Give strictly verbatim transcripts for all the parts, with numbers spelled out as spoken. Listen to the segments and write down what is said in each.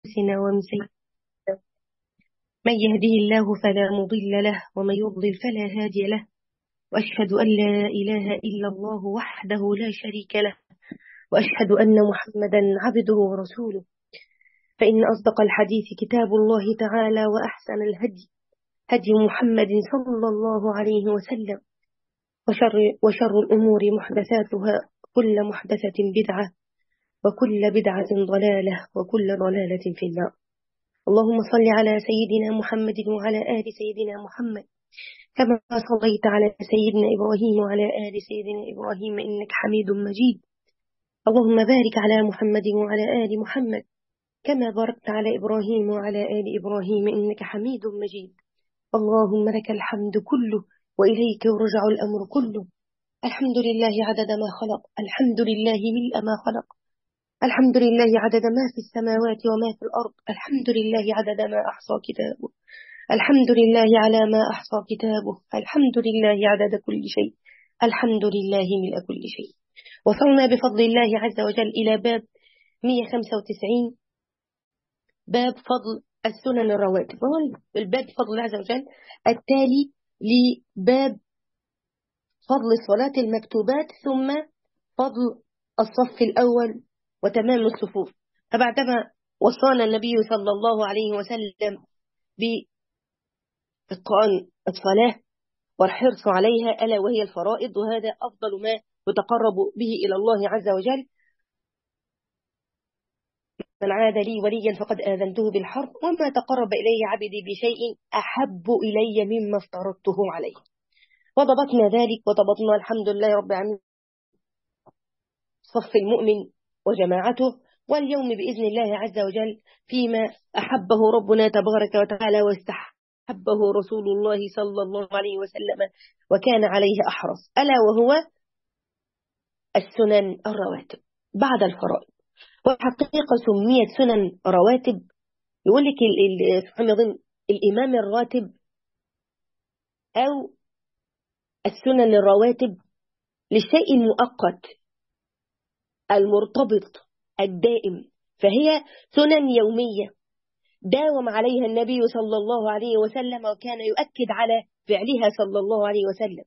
أنفسنا ومن سيئات من يهده الله فلا مضل له ومن يضلل فلا هادي له، وأشهد أن لا إله إلا الله وحده لا شريك له، وأشهد أن محمدا عبده ورسوله. فإن أصدق الحديث كتاب الله تعالى، وأحسن الهدي هدي محمد صلى الله عليه وسلم، وشر, وشر الأمور محدثاتها، كل محدثة بدعة، وكل بدعة ضلالة، وكل ضلالة في النار. اللهم صل على سيدنا محمد وعلى آل سيدنا محمد كما صليت على سيدنا إبراهيم وعلى آل سيدنا إبراهيم إنك حميد مجيد. اللهم بارك على محمد وعلى آل محمد كما باركت على إبراهيم وعلى آل إبراهيم إنك حميد مجيد. اللهم لك الحمد كله وإليك يرجع الأمر كله. الحمد لله عدد ما خلق، الحمد لله ملء ما خلق، الحمد لله عدد ما في السماوات وما في الأرض، الحمد لله عدد ما أحصى كتابه، الحمد لله على ما أحصى كتابه، الحمد لله عدد كل شيء، الحمد لله ملء كل شيء. وصلنا بفضل الله عز وجل إلى باب مئة وخمسة وتسعين، باب فضل السنن الرواتب. وهو الباب بفضل الله عز وجل التالي لباب فضل الصلاة المكتوبات، ثم فضل الصف الأول وتمام الصفوف. فبعدما وصانا النبي صلى الله عليه وسلم بإتقان الصلاة والحرص عليها ألا وهي الفرائض، وهذا أفضل ما يتقرب به إلى الله عز وجل. من عاد لي وليا فقد آذنته بالحرب، وما تقرب إلي عبدي بشيء أحب إلي مما افترضته عليه. وضبطنا ذلك وضبطنا الحمد لله رب العالمين صف المؤمن وجماعته. واليوم بإذن الله عز وجل فيما أحبه ربنا تبارك وتعالى واستحبه رسول الله صلى الله عليه وسلم وكان عليه أحرص، ألا وهو السنن الرواتب بعد الفرائض. وحقيقة سميت سنن رواتب، يقول لك ال الإمام الراتب أو السنن الرواتب للشيء المؤقت المرتبط الدائم، فهي سنن يومية داوم عليها النبي صلى الله عليه وسلم وكان يؤكد على فعلها صلى الله عليه وسلم.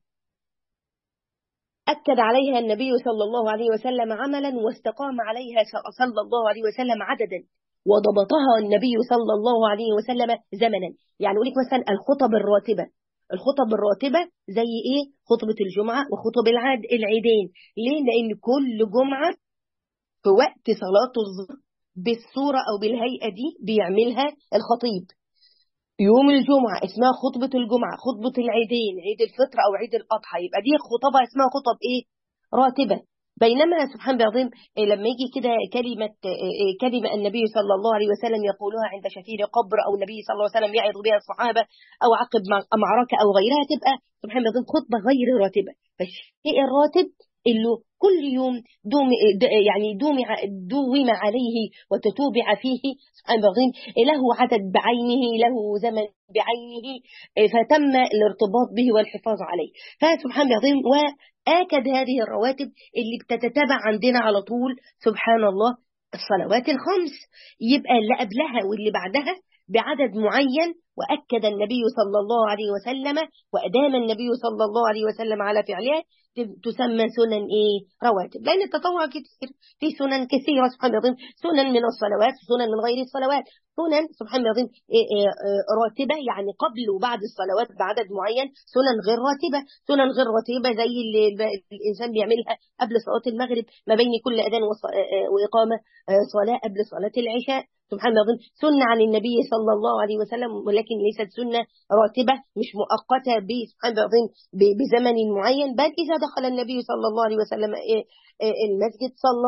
أكد عليها النبي صلى الله عليه وسلم عملا، واستقام عليها صلى الله عليه وسلم عددا، وضبطها النبي صلى الله عليه وسلم زمنا. يعني يقول لك مثلا الخطب الراتبة، الخطب الراتبة زي إيه؟ خطبة الجمعة وخطب العيد العيدين. ليه؟ لأن كل جمعة في وقت صلاة الظهر بالصورة أو بالهيئة دي بيعملها الخطيب. يوم الجمعة اسمها خطبة الجمعة، خطبة العيدين عيد الفطر أو عيد الأضحى، يبقى دي خطبة اسمها خطب إيه؟ راتبة. بينما سبحان الله العظيم لما يجي كده كلمة كلمة النبي صلى الله عليه وسلم يقولها عند شفير قبر، أو النبي صلى الله عليه وسلم يعظ بها الصحابة، أو عقب معركة أو غيرها، تبقى سبحان الله العظيم خطبة غير راتبة. فالشيء الراتب اللي كل يوم دوم يعني دوم دوم عليه وتتوبع فيه سبحان الله العظيم له عدد بعينه، له زمن بعينه، فتم الارتباط به والحفاظ عليه. فسبحان الله العظيم وآكد هذه الرواتب اللي بتتتابع عندنا على طول سبحان الله الصلوات الخمس، يبقى اللي قبلها واللي بعدها بعدد معين، وأكد النبي صلى الله عليه وسلم وأدام النبي صلى الله عليه وسلم على فعلها، تسمى سنن إيه؟ رواتب. لأن التطوع كثير، في سنن كثيرة سبحان الله العظيم، سنن من الصلوات، سنن من غير الصلوات، سنن سبحان الله العظيم إيه إيه راتبة يعني قبل وبعد الصلوات بعدد معين، سنن غير راتبة، سنن غير راتبة زي اللي الإنسان بيعملها قبل صلاة المغرب ما بين كل أذان وإقامة صلاة قبل صلاة العشاء سبحان الله العظيم، سنة عن النبي صلى الله عليه وسلم، ولكن ليست سنة راتبة، مش مؤقتة سبحان الله العظيم بزمن معين. بل إذا دخل النبي صلى الله عليه وسلم المسجد صلى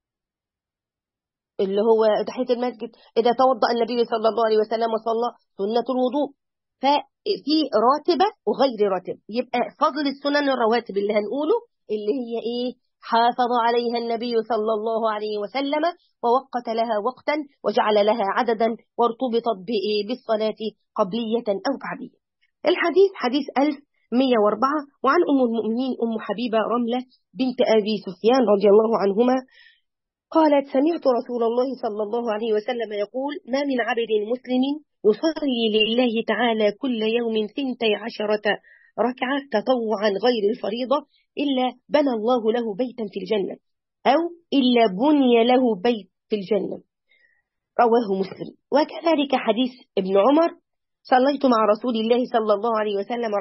اللي هو تحية المسجد، إذا توضأ النبي صلى الله عليه وسلم وصلى سنة الوضوء. ففي راتبة وغير راتبة. يبقى فضل السنن الرواتب اللي هنقوله اللي هي إيه؟ حافظ عليها النبي صلى الله عليه وسلم ووقت لها وقتا وجعل لها عددا وارتبطت بالصلاة قبلية أو بعدية. الحديث حديث ألف ومئة وأربعة، وعن أم المؤمنين أم حبيبة رملة بنت أبي سفيان رضي الله عنهما قالت سمعت رسول الله صلى الله عليه وسلم يقول ما من عبد مسلم يصلي لله تعالى كل يوم ثنتي عشرة ركعة تطوعا غير الفريضة إلا بنى الله له بيتا في الجنة أو إلا بني له بيت في الجنة. رواه مسلم. وكذلك حديث ابن عمر صليت مع رسول الله صلى الله عليه وسلم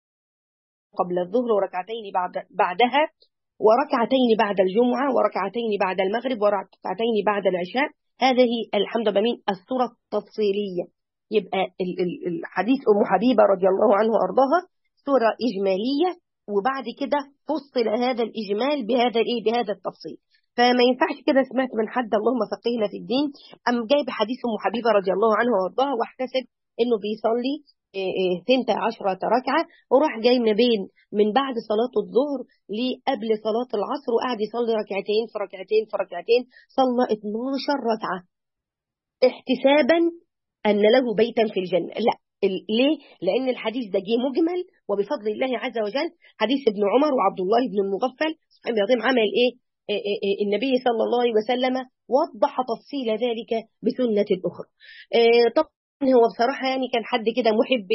قبل الظهر وركعتين بعد بعدها وركعتين بعد الجمعة وركعتين بعد المغرب وركعتين بعد العشاء. هذه الحمد لله السورة التفصيلية. يبقى الحديث أم حبيبة رضي الله عنه وأرضاها سورة إجمالية، وبعد كده فصل هذا الإجمال بهذا الإيه بهذا التفصيل. فما ينفعش كده سمعت من حد اللهم فقهنا في الدين أم جايب حديث أم حبيبة رضي الله عنه وأرضاها واحتسب إنه بيصلي ثنتي عشرة ركعة وراح جاي ما بين من بعد صلاة الظهر لقبل صلاة العصر وقعد يصلي ركعتين في ركعتين في ركعتين، صلى اتناشر ركعة احتسابا أن له بيتا في الجنة. لا، ليه؟ لأن الحديث ده جه مجمل وبفضل الله عز وجل حديث ابن عمر وعبد الله بن المغفل سبحان الله عمل إيه؟ إيه إيه النبي صلى الله عليه وسلم وضح تفصيل ذلك بسنة أخرى. إيه طب هو بصراحة يعني كان حد كده محب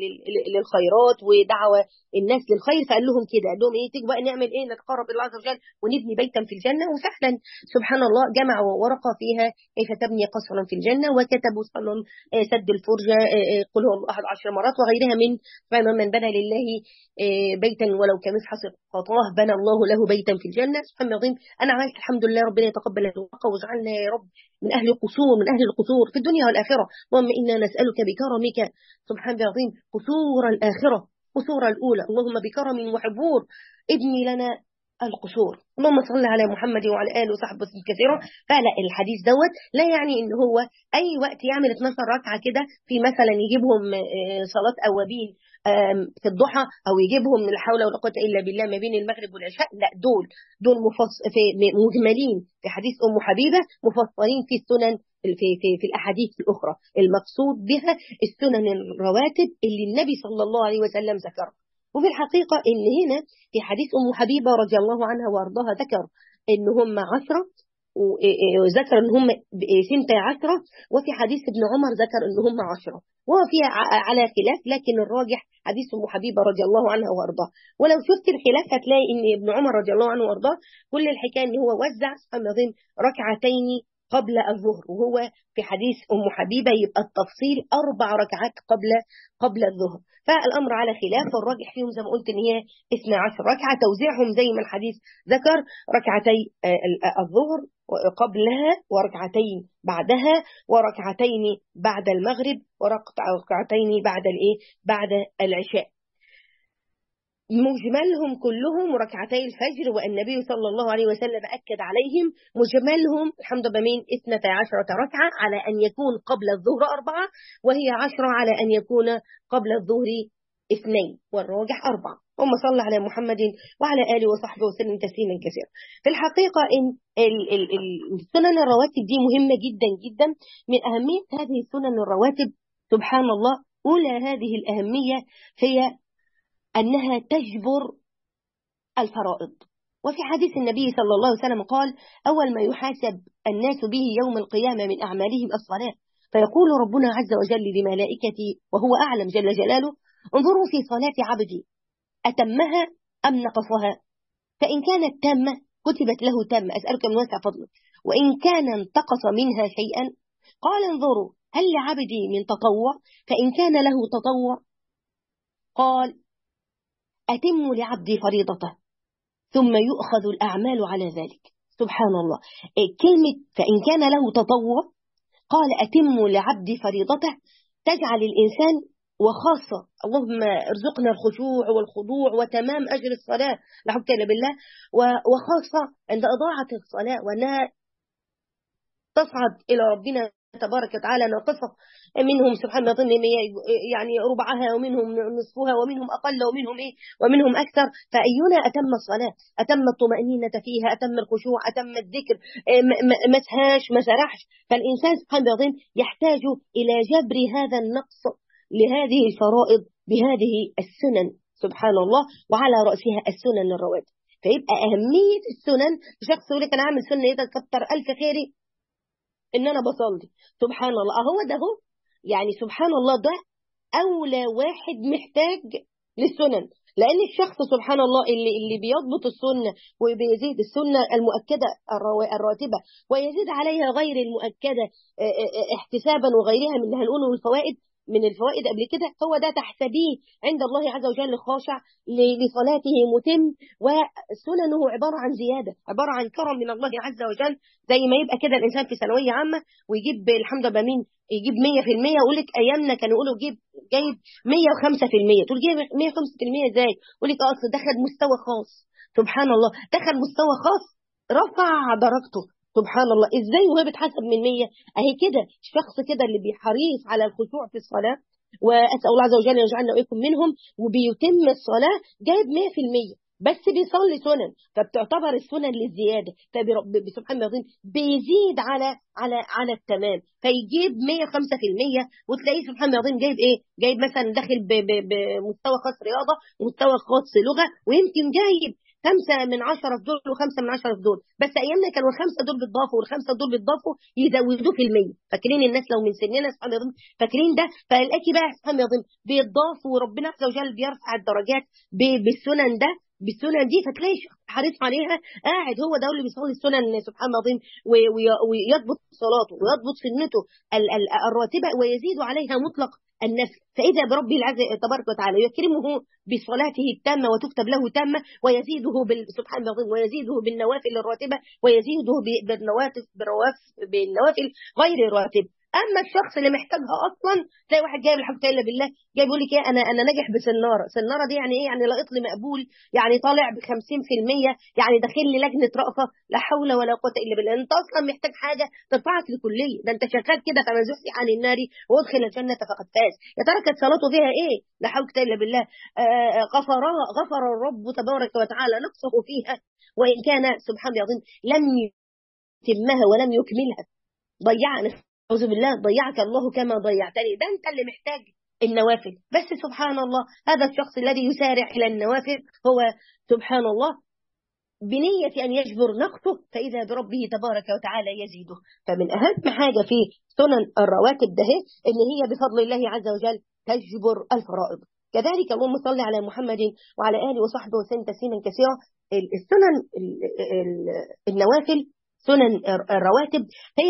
للخيرات ودعوة الناس للخير، فقال لهم كده قال لهم ايه تيجوا بقى نعمل ايه نتقرب الى الله عز وجل ونبني بيتا في الجنة. وفعلا سبحان الله جمع ورقة فيها كيف تبني قصرا في الجنة، وكتبوا صلى سد الفرجة قل هو الله احد عشر مرات وغيرها من من بنى لله بيتا ولو كمسحة خطاه بنى الله له بيتا في الجنة. سبحان الله العظيم. انا عملت الحمد لله، ربنا يتقبل الورقة واجعلنا يا رب من أهل القصور من أهل القصور في الدنيا والآخرة. اللهم إنا نسألك بكرمك سبحان الله العظيم قصور الآخرة قصور الأولى. اللهم بكرم وحبور ابني لنا القصور. اللهم صل على محمد وعلى آله وصحبه وسلم كثيرا. فلا الحديث دوت لا يعني إن هو أي وقت يعمل اتناشر ركعة كده في مثلا يجيبهم صلاة أوابين في الضحى أو يجيبهم من لا حول ولا قوة إلا بالله ما بين المغرب والعشاء. لا، دول دول مفص في مجملين في حديث أم حبيبة، مفصلين في السنن في في في الأحاديث الأخرى. المقصود بها السنن الرواتب اللي النبي صلى الله عليه وسلم ذكرها. وفي الحقيقة إن هنا في حديث أم حبيبة رضي الله عنها وأرضاها ذكر إن هم عشرة وذكر إن هم سنتي عشرة، وفي حديث ابن عمر ذكر إن هم عشرة، وهو فيها على خلاف، لكن الراجح حديث أم حبيبة رضي الله عنها وأرضاها. ولو شفت الخلاف هتلاقي إن ابن عمر رضي الله عنه وأرضاه كل الحكاية إن هو وزع سبحان الله ركعتين قبل الظهر، وهو في حديث أم حبيبة يبقى التفصيل أربع ركعات قبل قبل الظهر. فالأمر على خلاف، والراجح فيهم زي ما قلت إن هي اثنا عشر ركعة، توزيعهم زي ما الحديث ذكر ركعتي الظهر قبلها وركعتين بعدها وركعتين بعد المغرب وركعتين بعد الايه بعد العشاء. مجملهم كلهم ركعتي الفجر، والنبي صلى الله عليه وسلم أكد عليهم مجملهم الحمد لله من اثنتي عشرة ركعة على أن يكون قبل الظهر أربعة، وهي عشرة على أن يكون قبل الظهر اثنين، والراجح أربعة. اللهم صل على محمد وعلى آله وصحبه وسلم تسليما كثيرا. في الحقيقة إن السنن الرواتب دي مهمة جدا جدا. من أهمية هذه السنن الرواتب سبحان الله أولى هذه الأهمية هي أنها تجبر الفرائض. وفي حديث النبي صلى الله عليه وسلم قال أول ما يحاسب الناس به يوم القيامة من أعمالهم الصلاة، فيقول ربنا عز وجل لملائكته وهو أعلم جل جلاله انظروا في صلاة عبدي أتمها أم نقصها، فإن كانت تامة كتبت له تامة أسألك من واسع فضلك، وإن كان انتقص منها شيئا قال انظروا هل لعبدي من تطوع، فإن كان له تطوع قال أتم لعبدي فريضته ثم يؤخذ الأعمال على ذلك. سبحان الله. كلمة فإن كان له تطوع قال أتم لعبدي فريضته تجعل الإنسان، وخاصة اللهم ارزقنا الخشوع والخضوع وتمام أجر الصلاة لا حول إلا بالله، وخاصة عند إضاعة الصلاة وأنها تصعد إلى ربنا تبارك وتعالى ناقصة، منهم سبحان الله يعني ربعها ومنهم نصفها ومنهم أقل ومنهم إيه ومنهم أكثر. فأينا أتم الصلاة أتم الطمأنينة فيها أتم الخشوع أتم الذكر ما سهاش ما سرحش. فالإنسان سبحان الله يحتاج إلى جبر هذا النقص لهذه الفرائض بهذه السنن سبحان الله، وعلى رأسها السنن الرواتب. فيبقى أهمية السنن. شخص يقول لك أنا أعمل سنة إيه ده كتر ألف خيري إن أنا بصلي، سبحان الله أهو ده هو، يعني سبحان الله ده أولى واحد محتاج للسنن. لأن الشخص سبحان الله اللي اللي بيضبط السنة وبيزيد السنة المؤكدة الروا- الراتبة ويزيد عليها غير المؤكدة اه، اه، اه، احتسابا وغيرها من اللي هنقوله من الفوائد من الفوائد قبل كده، هو ده تحسبيه عند الله عز وجل خاشع ل- لصلاته متم. وسننه عبارة عن زيادة، عبارة عن كرم من الله عز وجل. زي ما يبقى كده الإنسان في ثانوية عامة ويجيب الحمد لله مين يجيب مية في المية، ويقول لك أيامنا كانوا يقولوا جيب جايب مية وخمسة في المية، تقول جايب مية وخمسة في المية ازاي؟ يقول لك اصل دخل مستوى خاص. سبحان الله دخل مستوى خاص رفع درجته. سبحان الله ازاي وهي بتحسب من مية؟ اهي كده الشخص كده اللي بيحريص على الخشوع في الصلاة، واسال الله عز وجل ان يجعلنا واياكم منهم، وبيتم الصلاة جايب مية في المية بس بيصلي سنن، فبتعتبر السنن للزياده، فسبحان الله العظيم بيزيد على على على التمام فيجيب مية وخمسة في المية. وتلاقيه سبحان الله العظيم جايب ايه؟ جايب مثلا داخل ب- ب- بمستوى خاص رياضه ومستوى خاص لغه، ويمكن جايب خمسة من عشرة في دول وخمسة من عشرة في دول. بس أيامنا كانوا الخمسة دول بيتضافوا والخمسة دول بيتضافوا يزودوه في المية. فاكرين الناس لو من سننا سبحان الله العظيم فاكرين ده؟ فالاقي بقى سبحان الله العظيم بيتضافوا وربنا عز وجل بيرفع الدرجات ب- بالسنن ده بالسنن دي. فتلاقي شخص حريص عليها قاعد هو ده اللي بيصلي السنن سبحان الله العظيم وي- وي- ويضبط صلاته ويضبط سنته ال- ال- الراتبة ويزيد عليها مطلق النفل. فإذا برب العز تبارك وتعالى يكرمه بصلاته التامة وتكتب له تامة، ويزيده بال... سبحان الله العظيم ويزيده بالنوافل الراتبة، ويزيده ب- بالنوافل بالرواف- بالنوافل غير الراتبة. اما الشخص اللي محتاجها اصلا تلاقي واحد جايب الحمد لله بالله جاي بيقول لك ايه انا انا ناجح بسناره. سناره دي يعني ايه؟ يعني لقيت لي مقبول، يعني طالع ب خمسين في المية، يعني داخل لي لجنه رأفه. لا حول ولا قوه الا بالله. انت اصلا محتاج حاجه ترفعك لكليه، ده انت شغال كده كما زحزح عن النار وادخل الجنه فقد فاز. يا ترى كانت صلاته فيها ايه؟ لا حول ولا قوه الا بالله. آه غفر غفر الرب تبارك وتعالى نقصه فيها وان كان سبحان الله العظيم لم يتمها ولم يكملها. ضيعنا أعوذ بالله، ضيعك الله كما ضيعتني. ده أنت اللي محتاج النوافل. بس سبحان الله هذا الشخص الذي يسارع إلى النوافل هو سبحان الله بنية أن يجبر نقصه فإذا بربه تبارك وتعالى يزيده. فمن أهم حاجة في سنن الرواتب ده إن هي بفضل الله عز وجل تجبر الفرائض. كذلك اللهم صل على محمد وعلى آله وصحبه وسلم تسليما كثيرا. السنن النوافل سنن الرواتب هي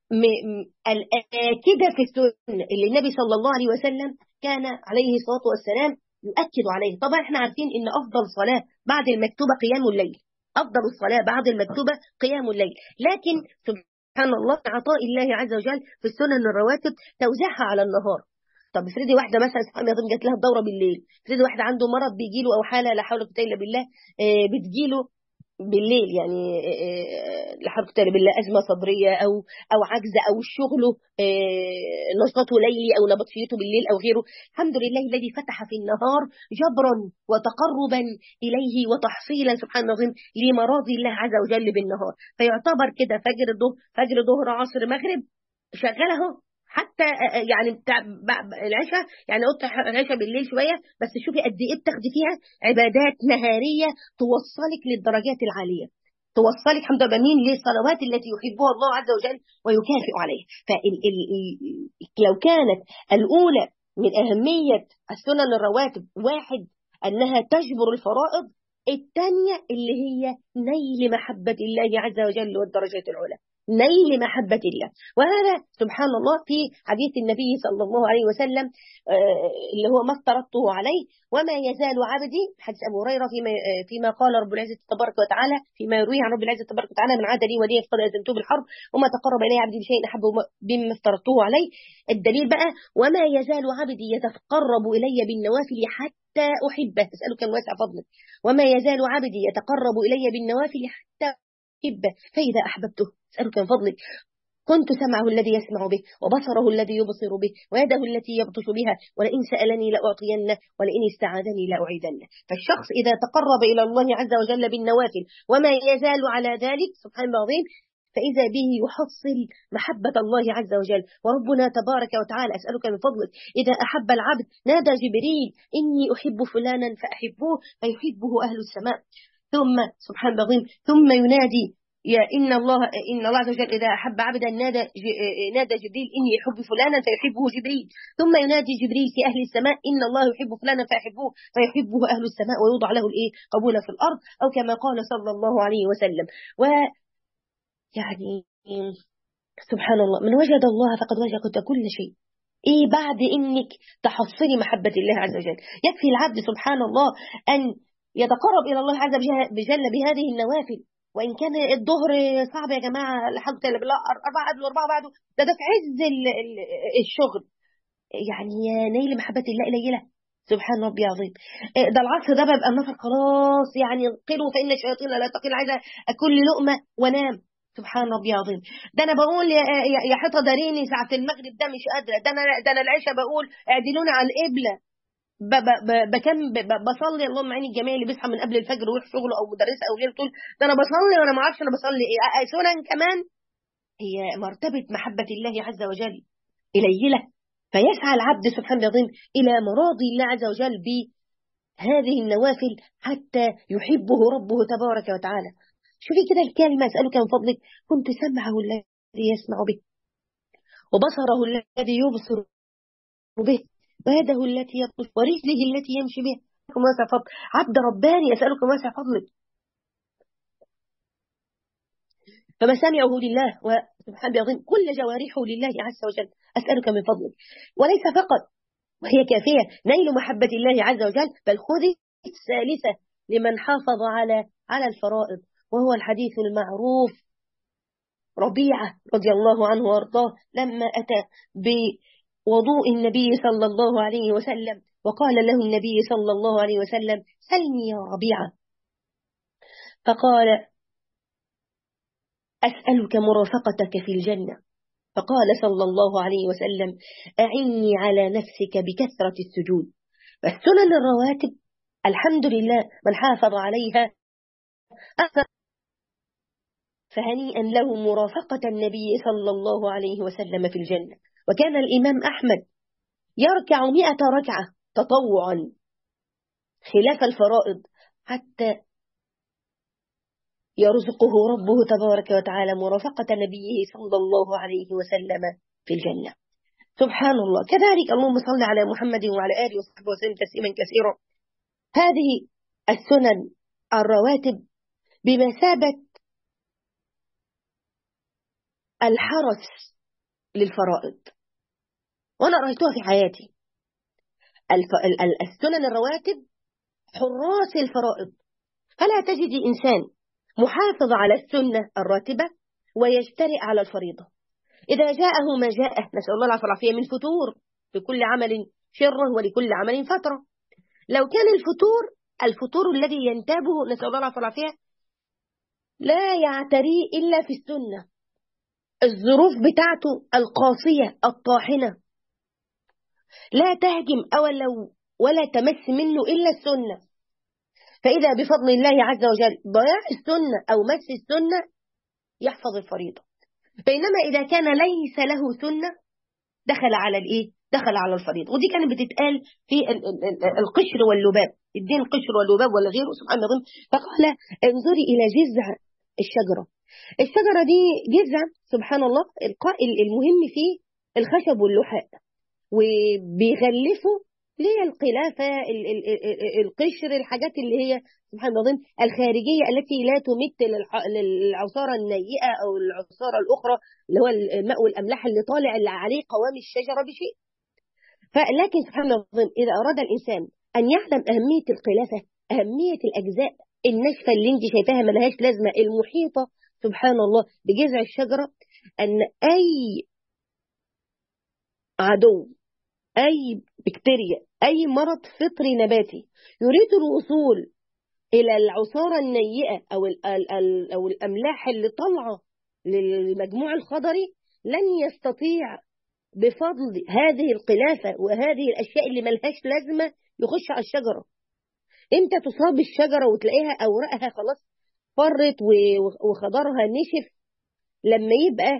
الآكدة في السنة اللي النبي صلى الله عليه وسلم كان عليه الصلاة والسلام يؤكد عليه. طبعا احنا عارفين ان افضل صلاة بعد المكتوبة قيام الليل، افضل الصلاة بعد المكتوبة قيام الليل. لكن سبحان الله عطاء الله عز وجل في السنن الرواتب توزيعها على النهار. طب افرضي واحدة مثلا سبحان الله جات لها الدورة بالليل، افرضي واحدة عنده مرض بيجيله او حالة لا حول ولا قوة الا بالله بتجيله بالليل، يعني لا حول ولا قوة الا بالله ازمه صدريه او او عجز او شغله نشاطه ليلي او نبطشيته بالليل او غيره. الحمد لله الذي فتح في النهار جبرا وتقربا اليه وتحصيلا سبحان الله العظيم لمراضي الله عز وجل بالنهار. فيعتبر كده فجر الظهر فجر ظهر عصر مغرب شغاله حتى يعني بتاع العشاء، يعني قلت العشاء بالليل شويه بس شوفي قد ايه بتاخدي فيها عبادات نهاريه توصلك للدرجات العاليه، توصلك الحمد لله مين للصلوات التي يحبها الله عز وجل ويكافئ عليها. فلو كانت الاولى من اهميه السنن الرواتب واحد انها تجبر الفرائض، الثانيه اللي هي نيل محبه الله عز وجل والدرجات العلى، نيل محبة الله. وهذا سبحان الله في حديث النبي صلى الله عليه وسلم اللي هو ما افترضته عليه وما يزال عبدي، حديث أبو هريرة فيما, فيما قال رب العزة تبارك وتعالى فيما يرويه عن رب العزة تبارك وتعالى من عاد لي وليا فقد أذنته بالحرب وما تقرب إلي عبدي بشيء أحب بما افترضته عليه. الدليل بقى وما يزال عبدي يتقرب إلي بالنوافل حتى أحبه. أسأله كم واسع فضلك. وما يزال عبدي يتقرب إلي بالنوافل حتى أحبه فإذا أحببته أسألك من فضلك كنت سمعه الذي يسمع به وبصره الذي يبصر به ويده التي يبطش بها ولئن سألني لأعطينه ولئن استعاذني لأعيذنه. فالشخص إذا تقرب إلى الله عز وجل بالنوافل وما يزال على ذلك سبحان الله العظيم فإذا به يحصل محبة الله عز وجل. وربنا تبارك وتعالى أسألك من فضلك إذا أحب العبد نادى جبريل إني أحب فلانا فأحبوه فيحبه أهل السماء. ثم سبحان الله العظيم ثم ينادي يا إن الله إن الله عز وجل إذا أحب عبدا نادى نادى جبريل إني أحب فلانا فيحبه جبريل. ثم ينادي جبريل في أهل السماء إن الله يحب فلانا فيحبه فيحبه أهل السماء ويوضع له الإيه قبول في الأرض، أو كما قال صلى الله عليه وسلم. ويعني سبحان الله، من وجد الله فقد وجد كل شيء. إيه بعد إنك تحصلي محبة الله عز وجل؟ يكفي العبد سبحان الله أن يتقرب إلى الله عز وجل بهذه النوافل. وإن كان الظهر صعب يا جماعة، الحمد لله بالله أربعة قبل وأربعة بعده، ده ده في عز الشغل، يعني نيل محبة الله قليلة. سبحان ربي العظيم. ده العصر ده ببقى النفر خلاص، يعني قلوا فإن الشياطين لا تقل، عايزة أكل لقمة وأنام. سبحان ربي العظيم. ده أنا بقول يا يا حيطة داريني ساعة المغرب، ده مش قادرة. ده أنا ده أنا العشاء بقول اعدلونا على القبلة. بكم بصلي، اللهم عيني الجميع اللي بيصحى من قبل الفجر ويروح شغله او مدرسه او غيره تقول ده انا بصلي وانا ما اعرفش انا بصلي ايه. سنن كمان. هي مرتبه محبه الله عز وجل قليله، فيسعى العبد سبحانه العظيم الى مراضي الله عز وجل بهذه النوافل حتى يحبه ربه تبارك وتعالى. شوفي كده الكلمه اسالك من فضلك كنت سمعه الذي يسمع به، وبصره الذي يبصر به، ويده التي يبطش، ورجله التي يمشي بها. واسع فضل عبد رباني، أسألك واسع فضلك. فمسامعه لله وسبحان بعظيم كل جوارحه لله عز وجل. أسألك من فضلك، وليس فقط وهي كافية نيل محبة الله عز وجل، بل خذي الثالثة لمن حافظ على على الفرائض، وهو الحديث المعروف ربيعة رضي الله عنه وارضاه لما أتى بوضوء النبي صلى الله عليه وسلم، وقال له النبي صلى الله عليه وسلم سلني يا ربيعة، فقال أسألك مرافقتك في الجنة. فقال صلى الله عليه وسلم أعني على نفسك بكثرة السجود. فالسنن الرواتب الحمد لله من حافظ عليها أثر، فهنيئا له مرافقة النبي صلى الله عليه وسلم في الجنة. وكان الإمام أحمد يركع مئة ركعة تطوعا خلاف الفرائض حتى يرزقه ربه تبارك وتعالى مرافقة نبيه صلى الله عليه وسلم في الجنة. سبحان الله. كذلك اللهم صل على محمد وعلى آله وصحبه وسلم تسليما كثيرا. هذه السنن الرواتب بمثابة الحرس للفرائض، وأنا رأيتها في حياتي. الف... السنن الرواتب حراس الفرائض، فلا تجد إنسان محافظ على السنة الراتبة ويجترئ على الفريضة. إذا جاءه ما جاءه، نسأل الله العافية والعافية، من فتور، لكل عمل شره ولكل عمل فترة. لو كان الفتور الفتور الذي ينتابه، نسأل الله العافية والعافية، لا يعتري إلا في السنة، الظروف بتاعته القاسية الطاحنة لا تهجم أولو ولا تمس منه إلا السنة، فإذا بفضل الله عز وجل ضياع السنة أو مس السنة يحفظ الفريضة. بينما إذا كان ليس له سنة دخل على الإيه؟ دخل على الفريضة. ودي كانت بتتقال في القشر واللباب، الدين قشر واللباب ولا غيره سبحان الله. فقال انظري إلى جذع الشجرة. الشجرة دي جذع سبحان الله القائل المهم فيه الخشب واللحاء، وبيغلفوا ليه القلافة القشر الحاجات اللي هي سبحان الله الخارجية التي لا تمت للعصارة النيئة أو العصارة الأخرى اللي هو الماء والأملاح اللي طالع اللي عليه قوام الشجرة بشيء. فلكن سبحان الله إذا أراد الإنسان أن يعلم أهمية القلافة، أهمية الأجزاء الناشفة اللي انت شايفاها ملهاش لازمة المحيطة سبحان الله بجذع الشجرة، أن أي عدو أي بكتيريا أي مرض فطري نباتي يريد الوصول إلى العصارة النيئة أو أو الأملاح اللي طالعة للمجموع الخضري لن يستطيع بفضل هذه القلافة وهذه الأشياء اللي ملهاش لازمة يخش على الشجرة. إمتى تصاب الشجرة وتلاقيها أوراقها خلاص فرت وخضرها نشف؟ لما يبقى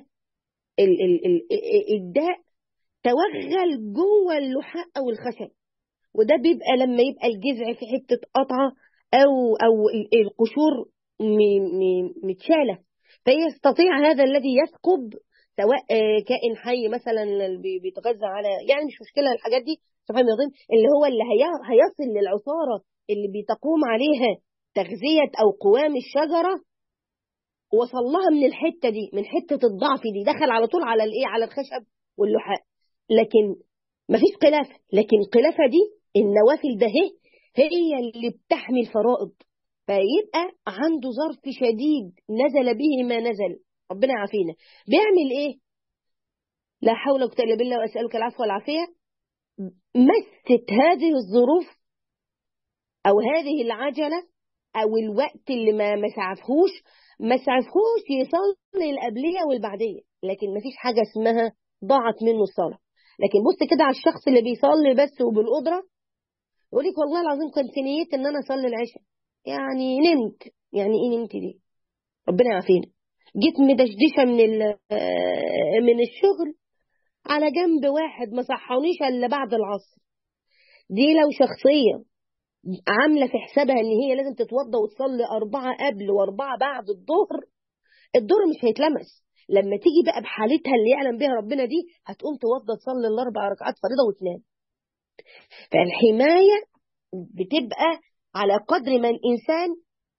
الداء توغل جوه اللحاء أو الخشب، وده بيبقى لما يبقى الجذع في حتة قطعة أو أو القشور متشالة، فيستطيع هذا الذي يثقب، سواء كائن حي مثلا بيتغذى على، يعني مش مشكلة الحاجات دي سبحان الله العظيم، اللي هو اللي هيصل للعصارة اللي بتقوم عليها تغذية أو قوام الشجرة، وصل لها من الحتة دي، من حتة الضعف دي، دخل على طول على الايه، على الخشب واللحاء. لكن مفيش قلافة، لكن القلافة دي النوافل ده هي هي اللي بتحمي الفرائض، فيبقى عنده ظرف شديد نزل به ما نزل، ربنا يعافينا، بيعمل ايه؟ لا حول ولا قوة الا بالله، واسألك العفو والعافية. مست هذه الظروف او هذه العجلة او الوقت اللي ما مسعفهوش ما سعفهوش يصلي القبلية والبعدية، لكن مفيش حاجة اسمها ضاعت منه الصلاة. لكن بص كده على الشخص اللي بيصلي بس وبالقدرة، يقول لك والله العظيم كنت نيت ان انا اصلي العشاء، يعني نمت، يعني ايه نمت دي؟ ربنا يعافينا. جيت مدشدشه من من الشغل على جنب واحد ما صحونيش الا بعد العصر. دي لو شخصيه عامله في حسابها ان هي لازم تتوضى وتصلي اربعه قبل واربعه بعد الظهر، الظهر مش هيتلمس. لما تيجي بقى بحالتها اللي يعلم بها ربنا دي، هتقوم توضى تصلي الاربع ركعات فريضه وتنام. فالحمايه بتبقى على قدر ما الانسان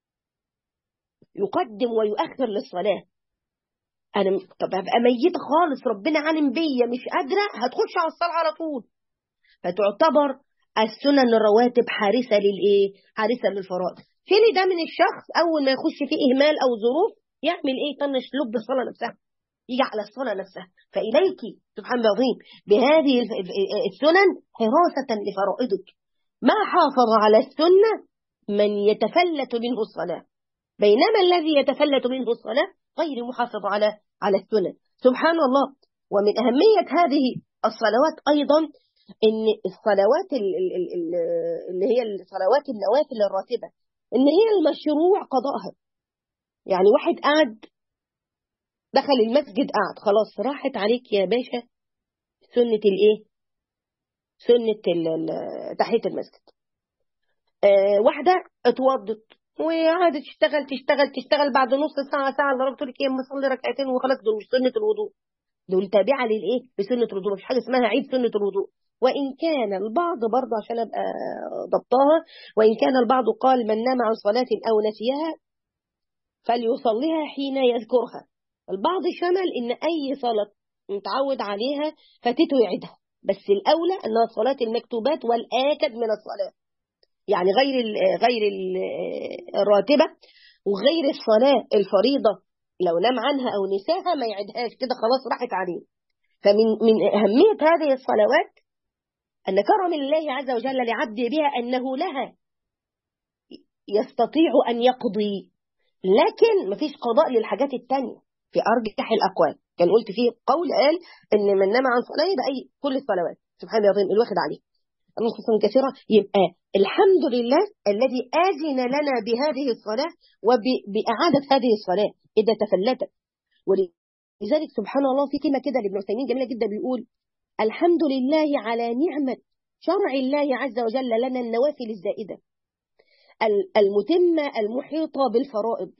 يقدم ويؤخر للصلاه. انا طب هبقى ميته خالص، ربنا عالم بيا مش قادره، هتخش على الصلاه على طول. فتعتبر السنن الرواتب حارسه للايه؟ حارسه للفرائض. فين ده من الشخص اول ما يخش فيه اهمال او ظروف يعمل ايه؟ طنش لب الصلاه نفسها، يجي على الصلاه نفسها. فاليك سبحان الله العظيم بهذه السنن حراسه لفرائضك. ما حافظ على السنه من يتفلت منه الصلاه، بينما الذي يتفلت منه الصلاه غير محافظ على على السنن. سبحان الله. ومن أهمية هذه الصلوات أيضا إن الصلوات اللي هي الصلوات النوافل الراتبة إن هي المشروع قضاءها. يعني واحد قاعد دخل المسجد، قاعد خلاص راحت عليك يا باشا سنة الإيه؟ سنة تحية المسجد. آه واحدة اتوضت وقعدت تشتغل تشتغل تشتغل بعد نص ساعة ساعة الا ربع تقول لك ايه، اما اصلي ركعتين وخلاص، دول مش سنة الوضوء، دول تابعة للايه؟ لسنة الوضوء. مفيش حاجة اسمها عيد سنة الوضوء. وإن كان البعض برضه عشان أبقى ضبطها، وإن كان البعض قال من نام عن صلاة أو نسيها فليصليها حين يذكرها. البعض شمل إن أي صلاة متعود عليها فاتته يعيدها، بس الأولى أنها صلاة المكتوبات والآكد من الصلاة، يعني غير ال غير ال الراتبة وغير الصلاة الفريضة، لو نام عنها أو نساها ما يعيدهاش، كده خلاص راحت عليه. فمن من أهمية هذه الصلوات أن كرم الله عز وجل لعبده بها أنه لها يستطيع أن يقضي، لكن مفيش قضاء للحاجات التانية في أرجح الأقوال. كان قلت فيه قول قال إن من نام عن صلاة يبقى أي كل الصلوات سبحان الله العظيم الواخد عليه خصوصا كثيرة، يبقى الحمد لله الذي آذن لنا بهذه الصلاة وبإعادة هذه الصلاة إذا تفلتت. ولذلك سبحان الله في كلمة كده لابن عثيمين جميلة جدا، بيقول الحمد لله على نعمة شرع الله عز وجل لنا النوافل الزائدة المتمة المحيطة بالفرائض.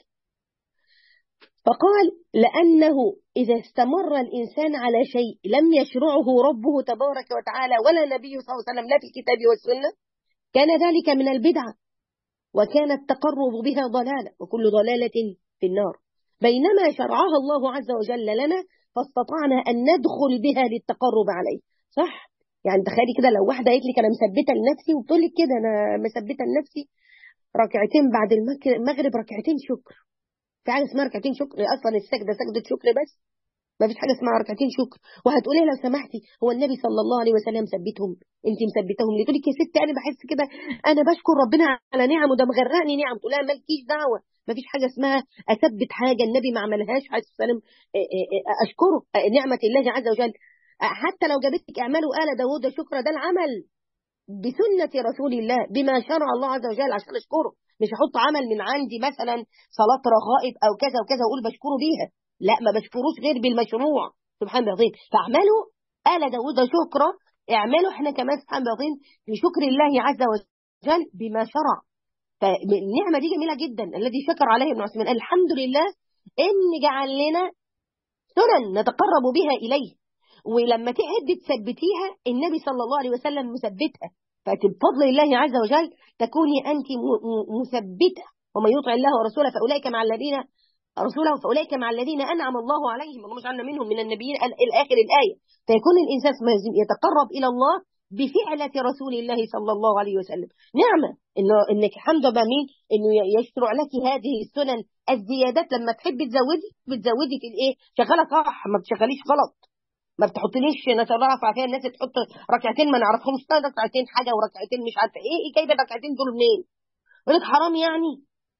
فقال لأنه إذا استمر الإنسان على شيء لم يشرعه ربه تبارك وتعالى ولا نبيه صلى الله عليه وسلم لا في الكتاب والسنة كان ذلك من البدعة، وكان التقرب بها ضلالة، وكل ضلالة في النار، بينما شرعها الله عز وجل لنا فاستطعنا أن ندخل بها للتقرب عليه. صح؟ يعني تخيلي كده لو واحدة قالت لك أنا مثبتة لنفسي، وبتقول لك كده أنا مثبتة لنفسي ركعتين بعد المغرب، ركعتين شكر. في حاجة اسمها ركعتين شكر؟ أصلا السجدة سجدة شكر بس، ما فيش حاجة اسمها ركعتين شكر. وهتقولي لو سمحتي هو النبي صلى الله عليه وسلم ثبتهم، انت مثبتهم ليه؟ تقول لك يا ستي انا بحس كده انا بشكر ربنا على نعمه، ده مغرقني نعم. تقول لها مالكيش دعوه، ما فيش حاجه اسمها اثبت حاجه النبي ما عملهاش عليه السلام اشكره نعمه الله عز وجل. حتى لو جابت لك اعملوا آل داوود شكرا، ده العمل بسنه رسول الله بما شرع الله عز وجل عشان اشكره، مش احط عمل من عندي مثلا صلاه رغائب او كذا وكذا واقول بشكره بيها، لا ما بشكروش غير بالمشروع سبحان الله العظيم. فاعملوا آل داوود شكرا، اعملوا احنا كمان سبحان الله العظيم بشكر الله عز وجل بما شرع. فالنعمة دي جميلة جدا. الذي شكر عليه ابن عثمان قال الحمد لله إن جعل لنا سنن نتقرب بها إليه، ولما تحب تثبتيها النبي صلى الله عليه وسلم مثبتها، فبفضل الله عز وجل تكوني أنت مثبتة. ومن يطع الله ورسوله فأولئك مع الذين رسوله فأولئك مع الذين أنعم الله عليهم اللهم اجعلنا منهم من النبيين إلى آخر الآية. فيكون الإنسان يتقرب إلى الله بفعلة رسول الله صلى الله عليه وسلم. نعمة إنه إنك حمد بمين إنه يشرع لك هذه السنن الزيادات. لما تحب تزودي بتزودي في الإيه، شغالة صح، ما بتشغليش غلط، ما بتحطليش نتعرف عشان الناس تحط ركعتين ما نعرفهمش، ركعتين حاجة وركعتين مش عارفة إيه، إيه جايبة الركعتين دول منين؟ يقول لك حرام يعني،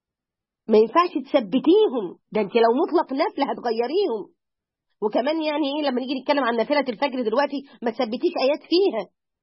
ما ينفعش تثبتيهم، ده انت لو مطلق نفل هتغيريهم. وكمان يعني ايه لما نيجي نتكلم عن نافله الفجر دلوقتي ما تثبتيش ايات فيها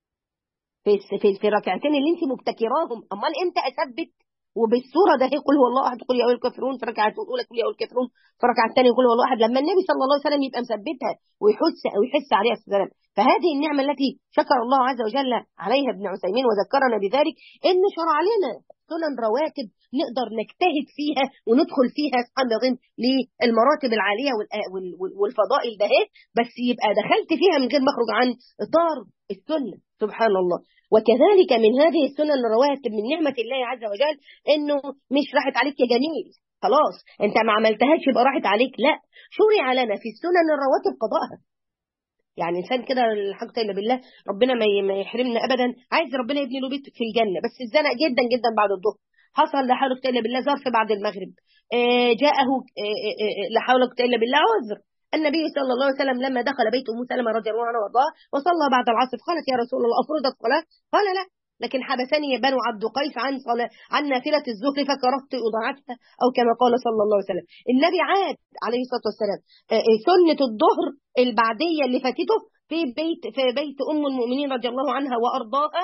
في في, في الركعتين اللي انت مبتكراهم. امال امتى اثبت؟ وبالصوره ده يقول هو الله احد، قل يا ايها الكافرون في الركعه الاولى، قل يا ايها الكافرون في الركعه الثانيه يقول هو الله احد، لما النبي صلى الله عليه وسلم يبقى مثبتها ويحس او يحس عليها السلام. فهذه النعمه التي شكر الله عز وجل عليها ابن عثيمين وذكرنا بذلك، ان شرع لنا سنن رواتب نقدر نجتهد فيها وندخل فيها سبحان الله للمراتب العاليه والفضائل ده، بس يبقى دخلت فيها من غير ما اخرج عن اطار السنه سبحان الله. وكذلك من هذه السنن الرواتب من نعمه الله عز وجل انه مش راحت عليك يا جميل خلاص انت ما عملتهاش يبقى راحت عليك، لا، شرع لنا في السنن الرواتب قضائها. يعني انسان كده الحمد لله بالله ربنا ما يحرمنا ابدا، عايز ربنا يبني له بيت في الجنه، بس اتزنق جدا جدا بعد الظهر، حصل لا حول ولا قوه الا بالله ظرف بعد المغرب، آه جاءه آه آه لا حول ولا قوه الا بالله عذر. النبي صلى الله عليه وسلم لما دخل بيت ام سلمة رضي الله عنها وارضاها وصلى بعد العصر قالت يا رسول الله افرضت الصلاه؟ قال لا، لكن حبسني بنو عبد قيس عن صلاة عن نافلة الظهر فكرهت إضاعتها أو كما قال صلى الله عليه وسلم. النبي عاد عليه الصلاة والسلام سنة الظهر البعدية اللي فاتته في بيت في بيت أم المؤمنين رضي الله عنها وأرضاها،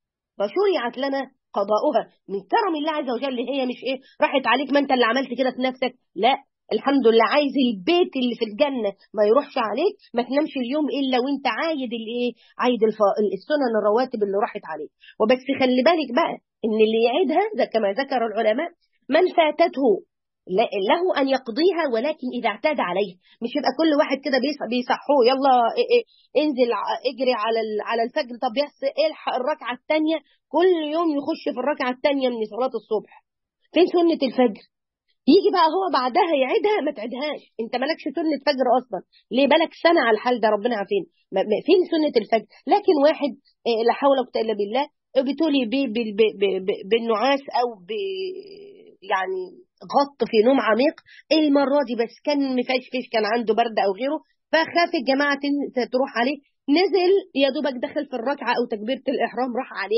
فشرعت لنا قضاؤها من كرم الله عز وجل. هي مش إيه راحت عليك ما أنت اللي عملت كده في نفسك، لا، الحمد لله عايز البيت اللي في الجنة ما يروحش عليك، ما تنامش اليوم إلا وانت عايد الايه، عايد السنن الرواتب اللي راحت عليك. وبس خلي بالك بقى ان اللي يعيدها كما ذكر العلماء من فاتته له أن يقضيها، ولكن إذا اعتاد عليه، مش يبقى كل واحد كده بيصحوه يلا إيه إيه انزل اجري على على الفجر، طب يس الحق الركعة الثانية، كل يوم يخش في الركعة الثانية من صلاة الصبح. فين سنة الفجر؟ يجي بقى هو بعدها يعيدها، ما تعيدهاش، انت مالكش سنة فجر اصلا، ليه بالك سنة على الحال ده؟ ربنا عارفين فين سنة الفجر. لكن واحد لا حول ولا قوة الا بالله بتولي بالنعاس او ب يعني غط في نوم عميق، المرة دي بس كان مفشفش، كان عنده برد او غيره، فخاف الجماعة تروح عليه، نزل يا دوبك دخل في الركعة او تكبيرة الاحرام راح عليه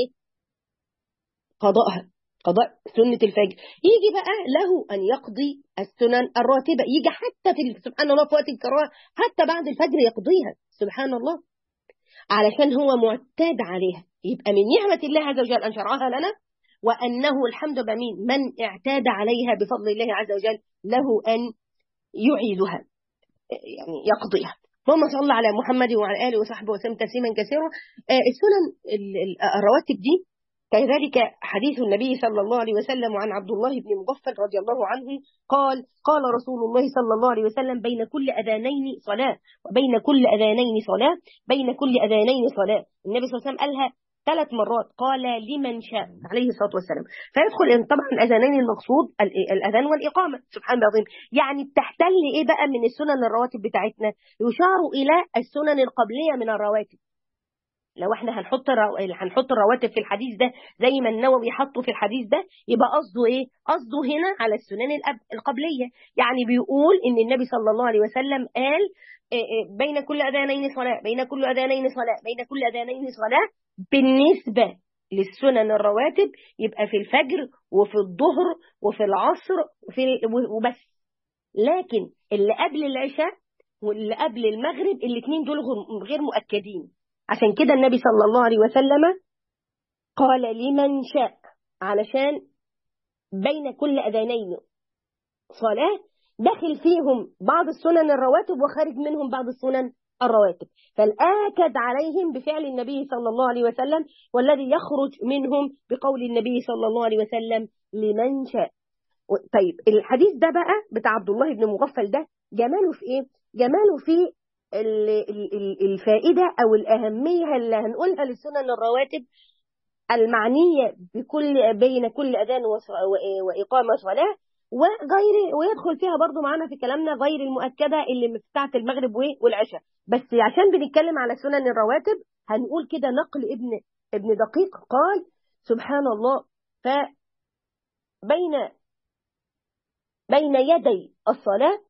قضاءها، قضاء سنة الفجر. يجي بقى له أن يقضي السنن الراتبة، يجي حتى في سبحان الله في وقت الكراهة حتى بعد الفجر يقضيها سبحان الله، علشان هو معتاد عليها. يبقى من نعمة الله عز وجل أن شرعها لنا، وأنه الحمد بمين من اعتاد عليها بفضل الله عز وجل له أن يعيدها يعني يقضيها. اللهم صل على محمد وعلى آله وصحبه وسلم تسليما كثيرا. السنن الرواتب دي كذلك حديث النبي صلى الله عليه وسلم عن عبد الله بن مغفل رضي الله عنه قال قال رسول الله صلى الله عليه وسلم بين كل أذانين صلاة وبين كل أذانين صلاة بين كل أذانين صلاة. النبي صلى الله عليه وسلم قالها ثلاث مرات، قال لمن شاء عليه الصلاة والسلام. فيدخل طبعا الأذانين المقصود الأذان والإقامة سبحان الله العظيم. يعني بتحتل إيه بقى من السنن الرواتب بتاعتنا؟ يشار إلى السنن القبلية من الرواتب. لو احنا هنحط الرو... هنحط الرواتب في الحديث ده زي ما النووي حطه في الحديث ده، يبقى قصده ايه؟ قصده هنا على السنن الأب... القبليه. يعني بيقول ان النبي صلى الله عليه وسلم قال إيه إيه بين كل اذانين صلاه بين كل اذانين صلاه بين كل اذانين صلاه. بالنسبه للسنن الرواتب يبقى في الفجر وفي الظهر وفي العصر وفي وبس. لكن اللي قبل العشاء واللي قبل المغرب الاثنين دول غير مؤكدين. عشان كده النبي صلى الله عليه وسلم قال لمن شاء، علشان بين كل أذانين صلاة داخل فيهم بعض السنن الرواتب وخارج منهم بعض السنن الرواتب. فالآكد عليهم بفعل النبي صلى الله عليه وسلم، والذي يخرج منهم بقول النبي صلى الله عليه وسلم لمن شاء. طيب الحديث ده بقى بتاع عبد الله بن مغفل ده جماله في ايه؟ جماله في الفائدة او الأهمية اللي هنقولها للسنن الرواتب المعنية بكل بين كل أذان وإقامة صلاة وغير، ويدخل فيها برضو معانا في كلامنا غير المؤكدة اللي بتاعت المغرب والعشاء. بس عشان بنتكلم على سنن الرواتب هنقول كده نقل ابن ابن دقيق قال سبحان الله، فبين بين يدي الصلاة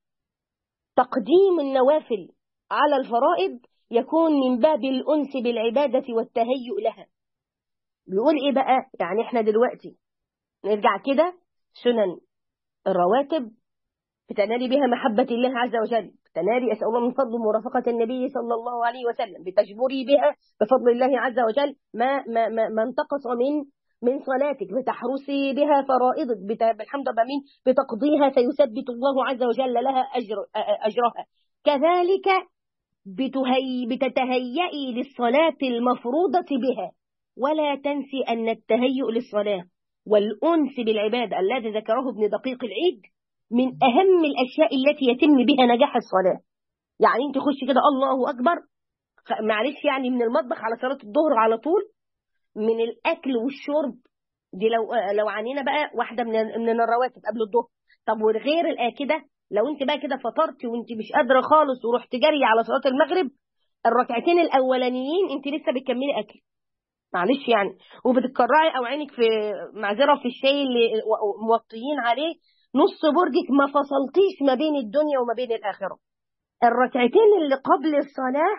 تقديم النوافل على الفرائض يكون من باب الأنس بالعبادة والتهيؤ لها. بيقول ايه بقى؟ يعني احنا دلوقتي نرجع كده، سنن الرواتب بتنالي بها محبة الله عز وجل، بتنالي أسأل الله من فضل مرافقة النبي صلى الله عليه وسلم، بتجبري بها بفضل الله عز وجل ما ما ما, ما انتقص من من صلاتك، بتحرسي بها فرائضك، بالحمد لله مين بتقضيها فيثبت الله عز وجل لها أجر أجرها. كذلك بتهي بتتهيئي للصلاة المفروضة بها، ولا تنسي أن التهيؤ للصلاة والأنس بالعبادة الذي ذكره ابن دقيق العيد من أهم الأشياء التي يتم بها نجاح الصلاة. يعني انت خشي كده الله أكبر، معلش يعني من المطبخ على صلاة الظهر على طول، من الأكل والشرب دي لو لو عنينا بقى واحدة من من الرواتب قبل الظهر. طب وغير الآكدة لو انت بقى كده فطرتي وانت مش قادرة خالص ورحت جري على صلاة المغرب، الركعتين الأولانيين انت لسه بتكملي أكل معلش يعني، وبتتكرعي او عينك في معذره في الشاي اللي موطيين عليه نص برجك، ما فصلتيش ما بين الدنيا وما بين الاخره. الركعتين اللي قبل الصلاه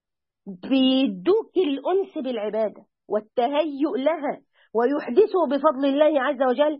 بيدوك الانس بالعباده والتهيؤ لها، ويحدثوا بفضل الله عز وجل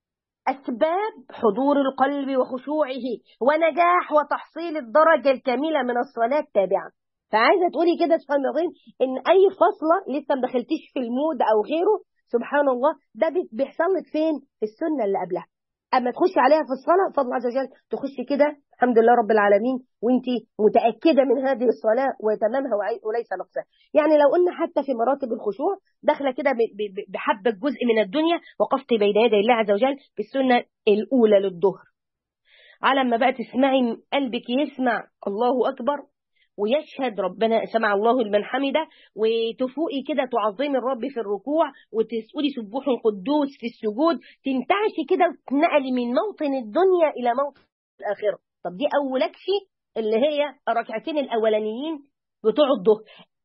اسباب حضور القلب وخشوعه ونجاح وتحصيل الدرجه الكامله من الصلاه تابعا. فعايزه تقولي كده سبحان الله ان اي فصله لسه ما دخلتيش في المود او غيره، سبحان الله ده بيحصل لك فين؟ في السنه اللي قبلها. اما تخشي عليها في الصلاه فضل عز وجل تخشي كده الحمد لله رب العالمين وانت متاكده من هذه الصلاه وتمامها وليس نقصها. يعني لو قلنا حتى في مراتب الخشوع داخله كده بحبه جزء من الدنيا، وقفت بين يدي الله عز وجل في السنه الاولى للظهر، على ما بقى تسمعي قلبك يسمع الله اكبر ويشهد ربنا سمع الله لمن حمده، وتفوقي كده تعظمي الرب في الركوع وتقولي سبوح قدوس في السجود، تنتعشي كده وتنقلي من موطن الدنيا الى موطن الاخره. طب دي اول شيء اللي هي الركعتين الاولانيين بتوع الظهر.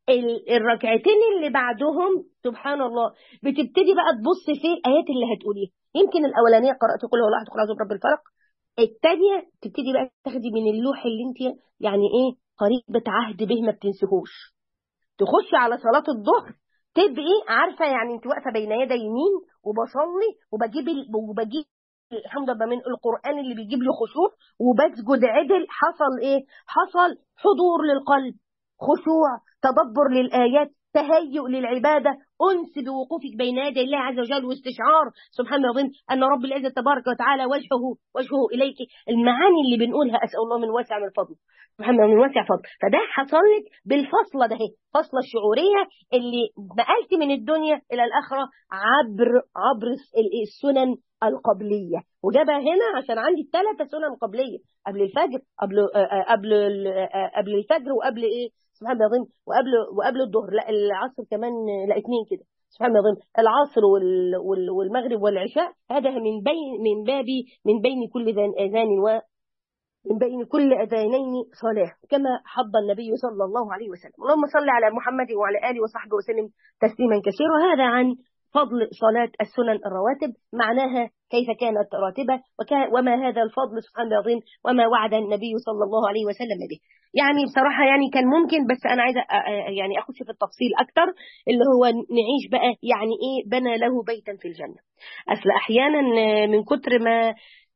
الركعتين اللي بعدهم سبحان الله بتبتدي بقى تبص في ايات اللي هتقوليها. يمكن الاولانيه قرات قل هو الله احد قل اعوذ برب الفلق، الثانيه تبتدي بقى تاخدي من اللوح اللي انت يعني ايه قريبة عهد به ما بتنسيهوش، تخشي على صلاة الظهر تبقي عارفة يعني انت واقفة بين يدي يمين وبصلي وبجيب وبجيب الحمد لله من القرآن اللي بيجيب لي خشوع وبسجد عدل. حصل ايه؟ حصل حضور للقلب، خشوع، تدبر للآيات، تهيؤ للعبادة، أنس بوقوفك بين يدي الله عز وجل، واستشعار سبحان الله أن رب العزة تبارك وتعالى وجهه وجهه إليك. المعاني اللي بنقولها أسأل الله من واسع من فضله سبحان الله من واسع فضل. فده حصل لك بالفصلة ده، فصلة الشعورية اللي نقلت من الدنيا إلى الآخرة عبر عبر السنن القبلية. وجابها هنا عشان عندي ثلاثة سنن قبلية قبل الفجر، قبل قبل قبل الفجر وقبل ايه سبحان الله العظيم وقبل وقبل الظهر، لا العصر كمان، لا اثنين كده سبحان الله العظيم، العصر والمغرب والعشاء. هذا من بين من باب من بين كل اذان و من بين كل أذانين صلاة كما حض النبي صلى الله عليه وسلم. اللهم صل على محمد وعلى آله وصحبه وسلم تسليما كثيرا. هذا عن فضل صلاة السنن الرواتب، معناها كيف كانت راتبة وما هذا الفضل سبحان الله العظيم وما وعد النبي صلى الله عليه وسلم به. يعني بصراحة يعني كان ممكن، بس أنا عايزة يعني أخش في التفصيل أكتر اللي هو نعيش بقى يعني إيه بنى له بيتا في الجنة. أصل أحيانا من كتر ما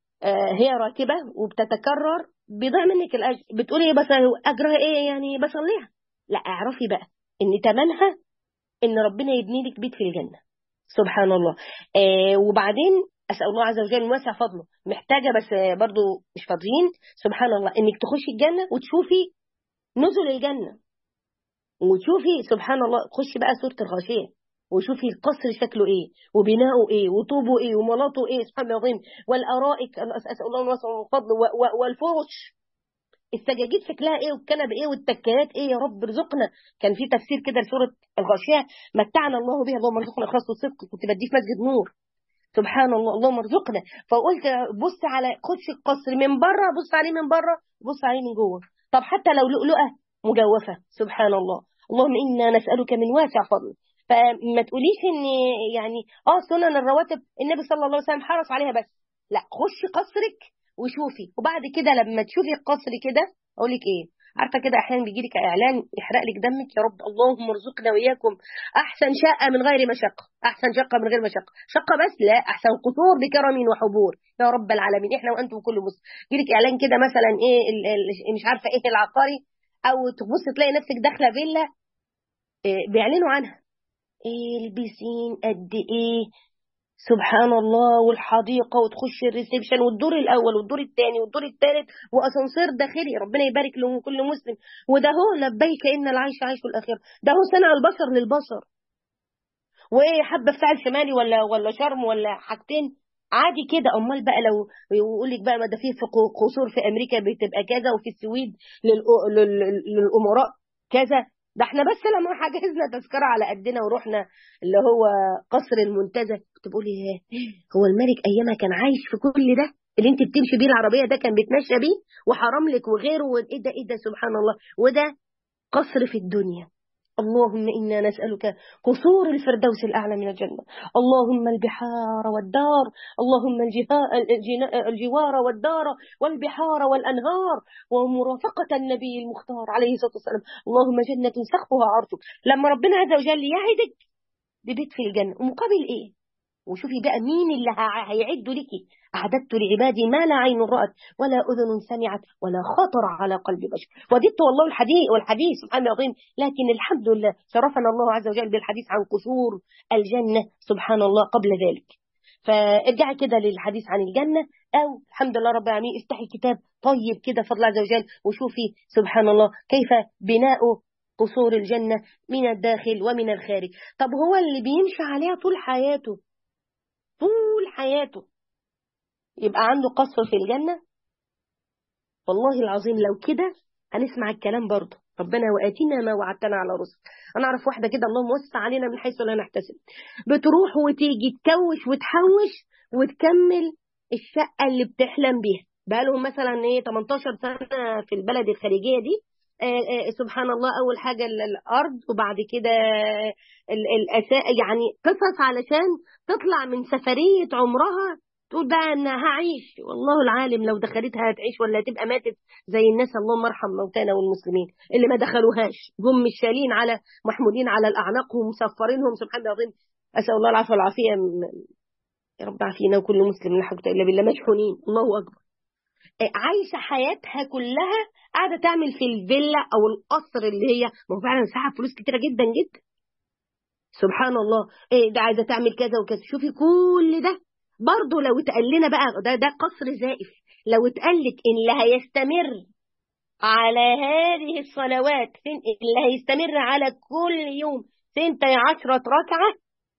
هي راتبة وبتتكرر بيضيع منك الأجر، بتقولي ايه بس أجرها ايه يعني بصليها، لا اعرفي بقى ان تمنها ان ربنا يبني لك بيت في الجنة سبحان الله. آه وبعدين أسأل الله عز وجل واسع فضله، محتاجة بس برضو مش فاضيين سبحان الله انك تخشي الجنة وتشوفي نزل الجنة وتشوفي سبحان الله، خشي بقى سورة الغاشية وشوفي القصر شكله ايه وبناؤه ايه وطوبه ايه وملاطه ايه، سبحان الله العظيم. والارائك، اسال الله الواسع والفضل، والفرش، السجاجيد شكلها ايه والكنب ايه والتكيات ايه، يا رب ارزقنا. كان في تفسير كده لسوره الغاشيه، متعنا الله بها، اللهم ارزقنا الاخلاص والصدق، كنت بديه في مسجد نور. سبحان الله، اللهم ارزقنا. فقلت بص على، خش القصر من بره، بص عليه من بره، بص عليه من جوه. طب حتى لو لؤلؤه مجوفه، سبحان الله. اللهم انا نسالك من واسع فضل. فما تقوليش ان يعني اه سنن الرواتب النبي صلى الله عليه وسلم حرص عليها بس، لا، خشي قصرك وشوفي. وبعد كده لما تشوفي القصر كده اقول لك ايه، عارفه كده احيانا بيجي لك اعلان يحرق لك دمك، يا رب اللهم ارزقنا واياكم احسن شقه من غير مشقه، احسن شقه من غير مشقه، شقه بس لا، احسن قصور بكرم وحبور يا رب العالمين، احنا وانتم وكل مسلم. يجي لك اعلان كده مثلا ايه ال ال مش عارفه ايه العقاري، او تبص تلاقي نفسك داخله فيلا إيه بيعلنوا عنها، ايه البسين قد ايه، سبحان الله، والحديقة، وتخش الريسبشن والدور الأول والدور الثاني والدور الثالث وأسانسير داخلي، ربنا يبارك له كل مسلم. وده هو لبيك إن العيش عيش الآخرة، ده هو صنع البشر للبشر. وإيه حبة فعل شمالي ولا ولا شرم ولا حاجتين عادي كده. أمال بقى لو يقول لك بقى ما ده فيه في قصور في أمريكا بتبقى كذا، وفي السويد للأ- لل- للأمراء كذا. ده احنا بس لما حجزنا تذكرة على قدنا ورحنا اللي هو قصر المنتزه، كنت بقول ايه، هو الملك ايامها كان عايش في كل ده اللي انت بتمشي بيه العربية ده كان بيتمشى بيه وحرام لك وغيره، وايه ده ايه ده، سبحان الله. وده قصر في الدنيا. اللهم إنا نسألك قصور الفردوس الأعلى من الجنة، اللهم البحار والدار، اللهم الجها- الجنا- الجوار والدار والبحار والأنهار ومرافقة النبي المختار عليه الصلاة والسلام، اللهم جنة سقفها عرشك. لما ربنا عز وجل يعدك ببيت في الجنة ومقابل إيه؟ وشوفي بقى مين اللي ه- هيعد لك، أعددت لعبادي ما لا عين رأت ولا أذن سمعت ولا خطر على قلب بشر. وددت والله الحديث والحديث سبحان الله العظيم، لكن الحمد لله شرفنا الله عز وجل بالحديث عن قصور الجنة سبحان الله قبل ذلك. فارجعي كده للحديث عن الجنة، أو الحمد لله رب العالمين افتحي كتاب طيب كده فضل عز وجل وشوفي سبحان الله كيف بناء قصور الجنة من الداخل ومن الخارج. طب هو اللي بيمشي عليها طول حياته، طول حياته يبقى عنده قصر في الجنة؟ والله العظيم لو كده هنسمع الكلام برضه، ربنا وآتينا ما وعدتنا على رسل. أنا أعرف واحدة كده اللهم وسع علينا من حيث لا نحتسب، بتروح وتيجي تكوش وتحوش وتكمل الشقة اللي بتحلم بيها، بقالهم مثلا ايه تمنتاشر سنة في البلد الخارجية دي. آه آه سبحان الله، أول حاجة ال- الأرض، وبعد كده ال- الأساء، يعني قصص علشان تطلع من سفرية عمرها تقول بقى أنا هعيش. والله العالم لو دخلتها هتعيش ولا تبقى ماتت زي الناس، اللهم ارحم موتانا والمسلمين اللي ما دخلوهاش، جم مشالين على محمولين على الأعناق ومسفرينهم سبحان الله العظيم. أسأل الله العفو والعافية، يا رب عافينا وكل مسلم لا حول إلا بالله، مشحونين الله أكبر. عايشة حياتها كلها قاعدة تعمل في الفيلا أو القصر اللي هي، ما هو فعلا سحب فلوس كتيرة جدا جدا سبحان الله. إيه ده عايزة تعمل كذا وكذا، شوفي كل ده برضه لو اتقال لنا بقى ده ده قصر زائف، لو اتقال لك إن اللي هيستمر على هذه الصلوات، فين اللي هيستمر على كل يوم ثنتي عشرة ركعة،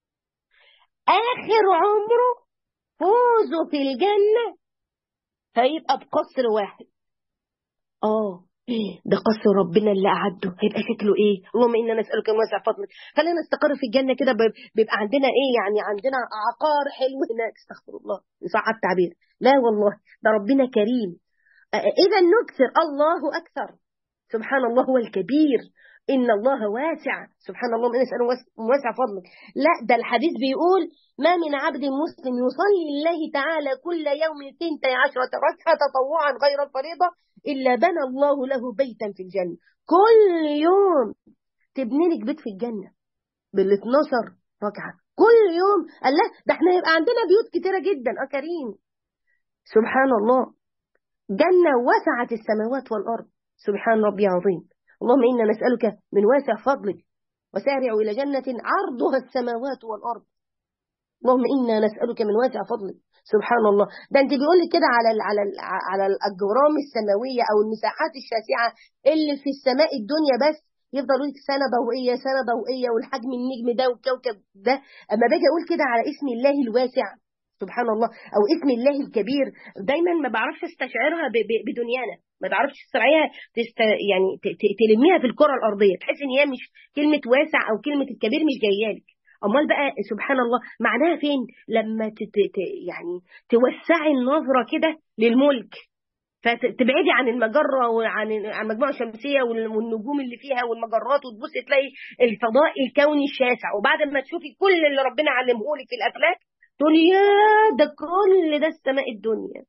آخر عمره فوزه في الجنة هيبقى بقصر واحد. اه ده قصر ربنا اللي أعده، هيبقى شكله ايه؟ اللهم إنا نسألك من واسع فضلك. خلينا نستقر في الجنة كده، ب- بيبقى عندنا ايه يعني، عندنا عقار حلو هناك، استغفر الله إن صح التعبير. لا والله ده ربنا كريم. إذا نكثر الله أكثر، سبحان الله هو الكبير، إن الله واسع، سبحان الله من يسأل واسع فضلك. لا ده الحديث بيقول ما من عبد مسلم يصلي لله تعالى كل يوم ثنتي عشرة ركعة تطوعا غير الفريضة إلا بنى الله له بيتا في الجنة. كل يوم تبني لك بيت في الجنة بال اتناشر ركعة كل يوم. الله ده احنا يبقى عندنا بيوت كتيرة جدا. اه كريم سبحان الله، جنة وسعت السماوات والأرض، سبحان ربي عظيم. اللهم إنا نسألك من واسع فضلك وسارعوا إلى جنة عرضها السماوات والأرض. اللهم إنا نسألك من واسع فضلك سبحان الله. ده انت بيقول لك كده على ال على ال على الاجرام السماويه او المساحات الشاسعه اللي في السماء الدنيا، بس يفضل يقول لك سنه ضوئيه سنه ضوئيه والحجم النجم ده والكوكب ده. اما باجي اقول كده على اسم الله الواسع سبحان الله او اسم الله الكبير، دايما ما بعرفش استشعرها بدنيانا، ما بعرفش تسترعيها تست يعني تلميها في الكره الارضيه، تحس ان هي مش كلمه واسع او كلمه الكبير مش جايه لك. امال بقى سبحان الله معناها فين؟ لما تت... يعني توسعي النظره كده للملك، فتبعدي عن المجره وعن عن المجموعه الشمسيه والنجوم اللي فيها والمجرات، وتبصي تلاقي الفضاء الكوني الشاسع، وبعد ما تشوفي كل اللي ربنا علمه لك في الافلاك تقولي يا ده كل ده السماء الدنيا.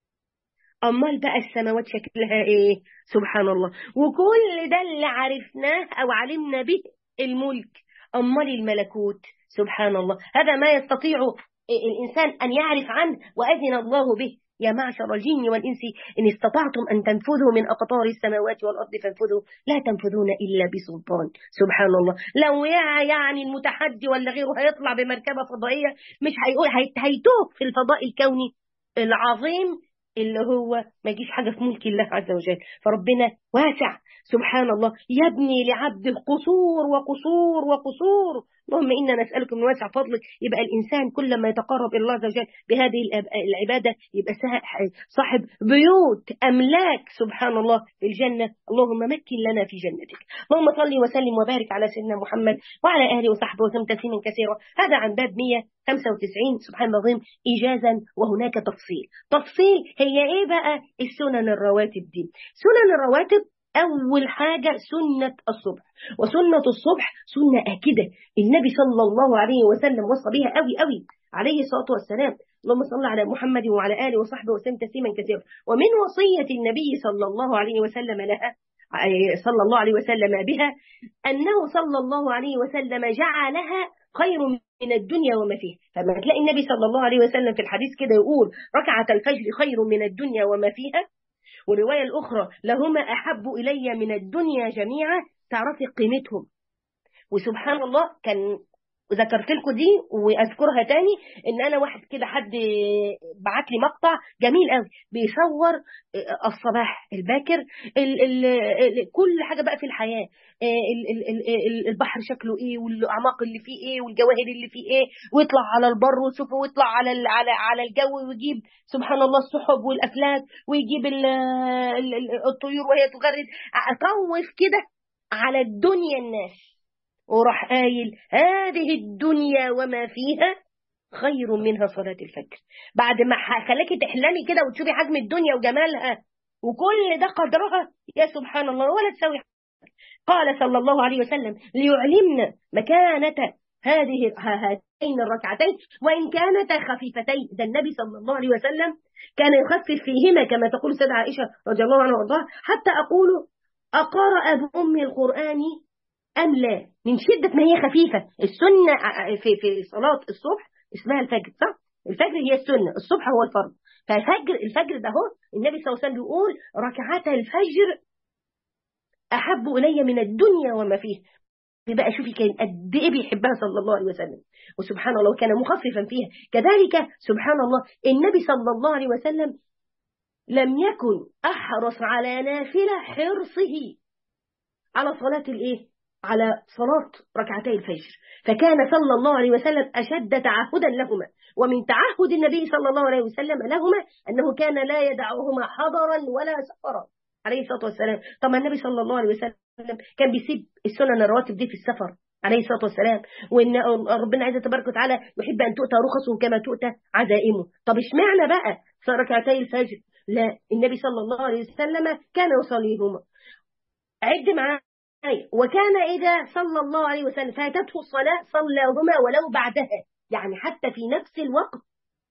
امال بقى السماوات شكلها ايه؟ سبحان الله. وكل ده اللي عرفناه او علمنا به الملك، امال الملكوت سبحان الله هذا ما يستطيع الانسان ان يعرف عنه واذن الله به. يا معشر الجن والانس ان استطعتم ان تنفذوا من اقطار السماوات والارض فانفذوا لا تنفذون الا بسلطان. سبحان الله. لو يعني المتحدي ولا غيره هيطلع بمركبه فضائيه مش هيقول هيتوه في الفضاء الكوني العظيم اللي هو ما يجيش حاجة في ملك الله عز وجل. فربنا واسع سبحان الله، يبني لعبده قصور وقصور وقصور. اللهم إنا نسألك من واسع فضلك. يبقى الإنسان كل ما يتقرب إلى الله عز وجل بهذه العبادة يبقى صاحب بيوت أملاك سبحان الله في الجنة. اللهم مكن لنا في جنتك. اللهم صل وسلم وبارك على سيدنا محمد وعلى آله وصحبه وسلم تسليما كثيرا. هذا عن باب مئة وخمسة وتسعين سبحان الله العظيم إيجازا. وهناك تفصيل. تفصيل هي إيه بقى؟ السنن الرواتب دي. سنن الرواتب أول حاجة سنة الصبح، وسنة الصبح سنة آكدة النبي صلى الله عليه وسلم وصى بها قوي قوي عليه الصلاة والسلام. اللهم صل على محمد وعلى آله وصحبه وسلم تسليما كثيرا. ومن وصية النبي صلى الله عليه وسلم لها صلى الله عليه وسلم بها أنه صلى الله عليه وسلم جعلها خير من الدنيا وما فيها. فما تلاقي النبي صلى الله عليه وسلم في الحديث كده يقول ركعة الفجر خير من الدنيا وما فيها، والرواية الأخرى لهما أحب إلي من الدنيا جميعا، تعرفي قيمتهم. وسبحان الله كان ذكرت لكم دي وأذكرها تاني، إن أنا واحد كده حد بعت لي مقطع جميل قوي بيصور الصباح الباكر ال ال ال كل حاجة بقى في الحياة، ال ال ال البحر شكله إيه والأعماق اللي فيه إيه والجواهر اللي فيه إيه، ويطلع على البر ويشوفه ويطلع على على على الجو ويجيب سبحان الله السحب والأفلاك ويجيب ال ال الطيور وهي تغرد. أطوف كده على الدنيا الناس وراح قايل هذه الدنيا وما فيها خير منها صلاة الفجر. بعد ما خلاكي تحلمي كده وتشوفي حجم الدنيا وجمالها وكل ده قدرها، يا سبحان الله ولا تسوي. قال صلى الله عليه وسلم ليعلمنا مكانة هذه هاتين الركعتين وإن كانتا خفيفتين. ده النبي صلى الله عليه وسلم كان يخفف فيهما كما تقول سيدة عائشة رضي الله عنها وارضاها حتى أقول أقرأ بأم القرآن أم لا، من شدة ما هي خفيفة. السنة في في صلاة الصبح اسمها الفجر صح؟ الفجر هي السنة، الصبح هو الفرض. فالفجر الفجر ده هو النبي صلى الله عليه وسلم يقول ركعات الفجر أحب إلي من الدنيا وما فيها. بقى شوفي كان قد إيه بيحبها صلى الله عليه وسلم، وسبحان الله كان مخففا فيها. كذلك سبحان الله النبي صلى الله عليه وسلم لم يكن أحرص على نافلة حرصه على صلاة الإيه؟ على صلاة ركعتي الفجر. فكان صلى الله عليه وسلم أشد تعهدا لهما. ومن تعهد النبي صلى الله عليه وسلم لهما أنه كان لا يدعهما حضرا ولا سفرا عليه الصلاة والسلام. طبعا النبي صلى الله عليه وسلم كان بيسيب السنن الرواتب دي في السفر عليه الصلاة والسلام، وإن ربنا عز تبارك وتعالى يحب أن تؤتى رخصه كما تؤتى عزائمه. طب اشمعنى بقى ركعتي الفجر؟ لا، النبي صلى الله عليه وسلم كان يصليهما. عد معاه. وكان إذا صلى الله عليه وسلم فاتته الصلاة صلاهما ولو بعدها، يعني حتى في نفس الوقت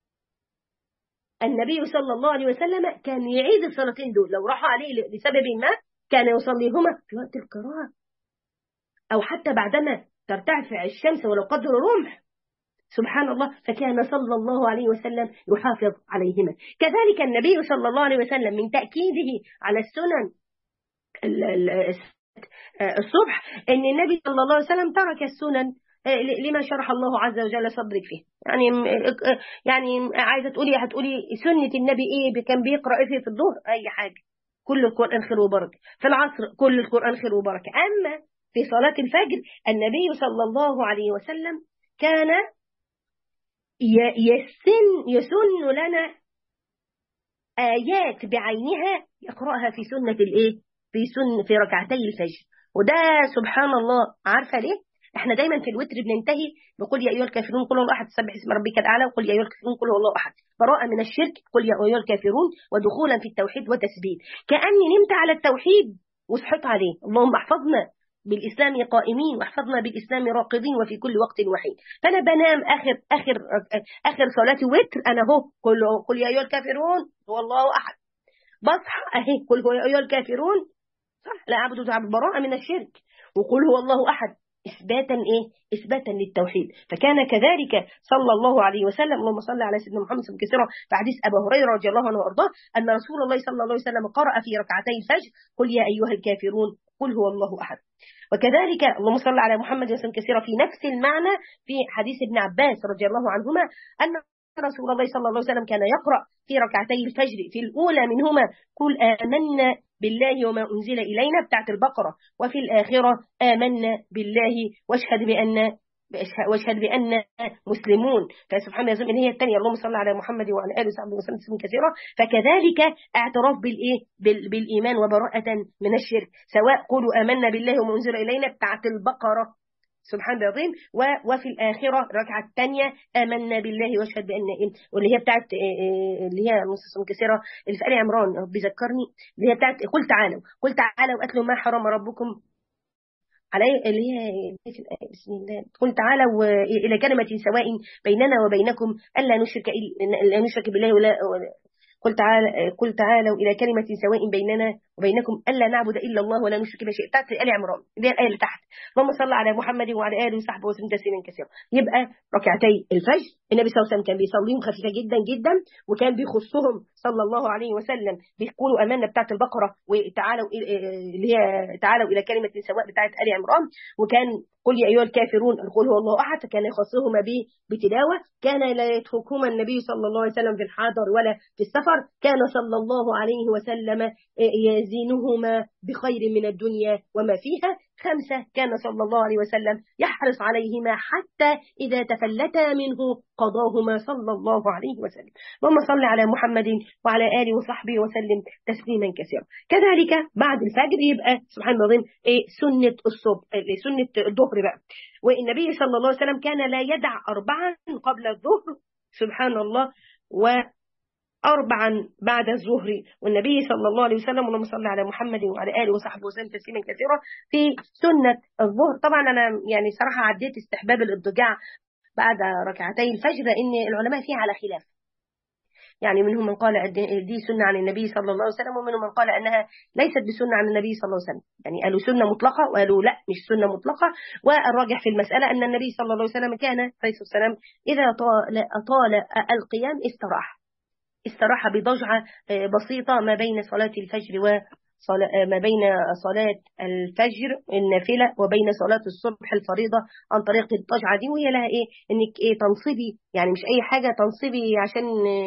النبي صلى الله عليه وسلم كان يعيد الصلاتين دول. لو راحوا عليه لسبب ما كان يصليهما في وقت القراءة أو حتى بعدما ترتفع الشمس ولو قدر رمح سبحان الله. فكان صلى الله عليه وسلم يحافظ عليهما. كذلك النبي صلى الله عليه وسلم من تأكيده على السنن الصبح ان النبي صلى الله عليه وسلم ترك السنن لما شرح الله عز وجل صدرك فيه. يعني يعني عايزة تقولي هتقولي سنة النبي إيه كان بيقرأ إيه في الظهر؟ أي حاجة، كل القرآن خير وبركة. في العصر كل القرآن خير وبركة. أما في صلاة الفجر النبي صلى الله عليه وسلم كان يسن يسن لنا آيات بعينها يقرأها في سنة الإيه؟ في سن في ركعتي الفجر. وده سبحان الله، عارفة ليه؟ احنا دايما في الوتر بننتهي بقول يا ايها الكافرون قل هو الله احد، سبح اسم ربك الاعلى، وقل يا ايها الكافرون قل هو الله احد، براءة من الشرك قل يا ايها الكافرون، ودخولا في التوحيد وتثبيت. كأني نمت على التوحيد وصحيت عليه. اللهم احفظنا بالإسلام قائمين واحفظنا بالإسلام راقدين وفي كل وقت وحين. فأنا بنام آخر آخر آخر صلاتي وتر أنا هو قل قل يا أيها الكافرون هو الله أحد. بصحى أهي قل هو يا أيها الكافرون، صح، لا أعبد تعبد، براءة من الشرك، وقل هو الله أحد إثباتا إيه؟ إثباتا للتوحيد. فكان كذلك صلى الله عليه وسلم. اللهم صل على سيدنا محمد صلى الله عليه وسلم. في حديث أبي هريرة رضي الله عنه وأرضاه أن رسول الله صلى الله عليه وسلم قرأ في ركعتي الفجر قل يا أيها الكافرون قل هو الله أحد. وكذلك اللهم صل على محمد وسلم كثيرا في نفس المعنى في حديث ابن عباس رضي الله عنهما أن رسول الله صلى الله عليه وسلم كان يقرأ في ركعتي الفجر في الأولى منهما قل آمنا بالله وما أنزل إلينا بتاعت البقرة، وفي الآخرة آمنا بالله واشهد بأن واشهد بأن مسلمون. فسبحان الله إن هي الثانية اللهم صل على محمد وعلى آله وصحبه وسلم كثيرا. فكذلك اعتراف بالإيه بالإيمان وبراءة من الشرك، سواء قولوا آمنا بالله وما أنزل إلينا بتاعت البقرة سبحان الله العظيم، وفي الآخرة الركعة الثانية آمنا بالله واشهد بأن إيه، واللي هي بتاعت اللي هي نص كثيرة اللي في آل عمران بيذكرني، اللي هي بتاعت قل تعالوا قل تعالوا وأتلوا ما حرم ربكم عليه، اللي هي بسم الله قل تعالوا إلى كلمة سواء بيننا وبينكم ألا نشرك إلا نشرك بالله ولا قل تعالى قل تعالوا إلى كلمة سواء بيننا وبينكم ألا نعبد إلا الله ولا نشرك به شيئا. بتاعت آل عمران اللي هي الآية اللي تحت اللهم صل على محمد وعلى آله وصحبه وسلم تسليما كثيرا. يبقى ركعتي الفجر النبي صلى الله عليه وسلم كان بيصليهم خفيفة جدا جدا، وكان بيخصهم صلى الله عليه وسلم بيقولوا أمانة بتاعت البقرة وتعالوا اللي هي تعالوا إلى كلمة سواء بتاعت آل عمران، وكان قل يا أيها الكافرون قل هو الله أحد كان يخصهما بتلاوة. كان لا يتركهما النبي صلى الله عليه وسلم في الحاضر ولا في السفر، كان صلى الله عليه وسلم يزينهما بخير من الدنيا وما فيها. خمسة كان صلى الله عليه وسلم يحرص عليهما حتى إذا تفلتا منه قضاهما صلى الله عليه وسلم. اللهم صل على محمد وعلى آله وصحبه وسلم تسليما كثيرا. كذلك بعد الفجر يبقى سبحان الله العظيم إيه سنة الصبح، سنة الظهر بقى. والنبي صلى الله عليه وسلم كان لا يدع أربعا قبل الظهر سبحان الله، و أربعا بعد الظهر. والنبي صلى الله عليه وسلم اللهم صل على محمد وعلى آله وصحبه وسلم تسليما كثيرا في سنة الظهر. طبعا أنا يعني صراحة عديت استحباب الاضطجاع بعد ركعتي الفجر لأن العلماء فيها على خلاف، يعني منهم من قال دي سنة عن النبي صلى الله عليه وسلم، ومنهم من قال أنها ليست بسنة عن النبي صلى الله عليه وسلم، يعني قالوا سنة مطلقة وقالوا لا مش سنة مطلقة. والراجح في المسألة أن النبي صلى الله عليه وسلم كان عليه الصلاة والسلام إذا طال, طال القيام استراح استراح بضجعة بسيطة ما بين صلاة الفجر وما بين صلاة الفجر النافلة وبين صلاة الصبح الفريضة عن طريق الضجعة دي. وهي لها إيه إنك إيه تنصبي، يعني مش أي حاجة تنصبي عشان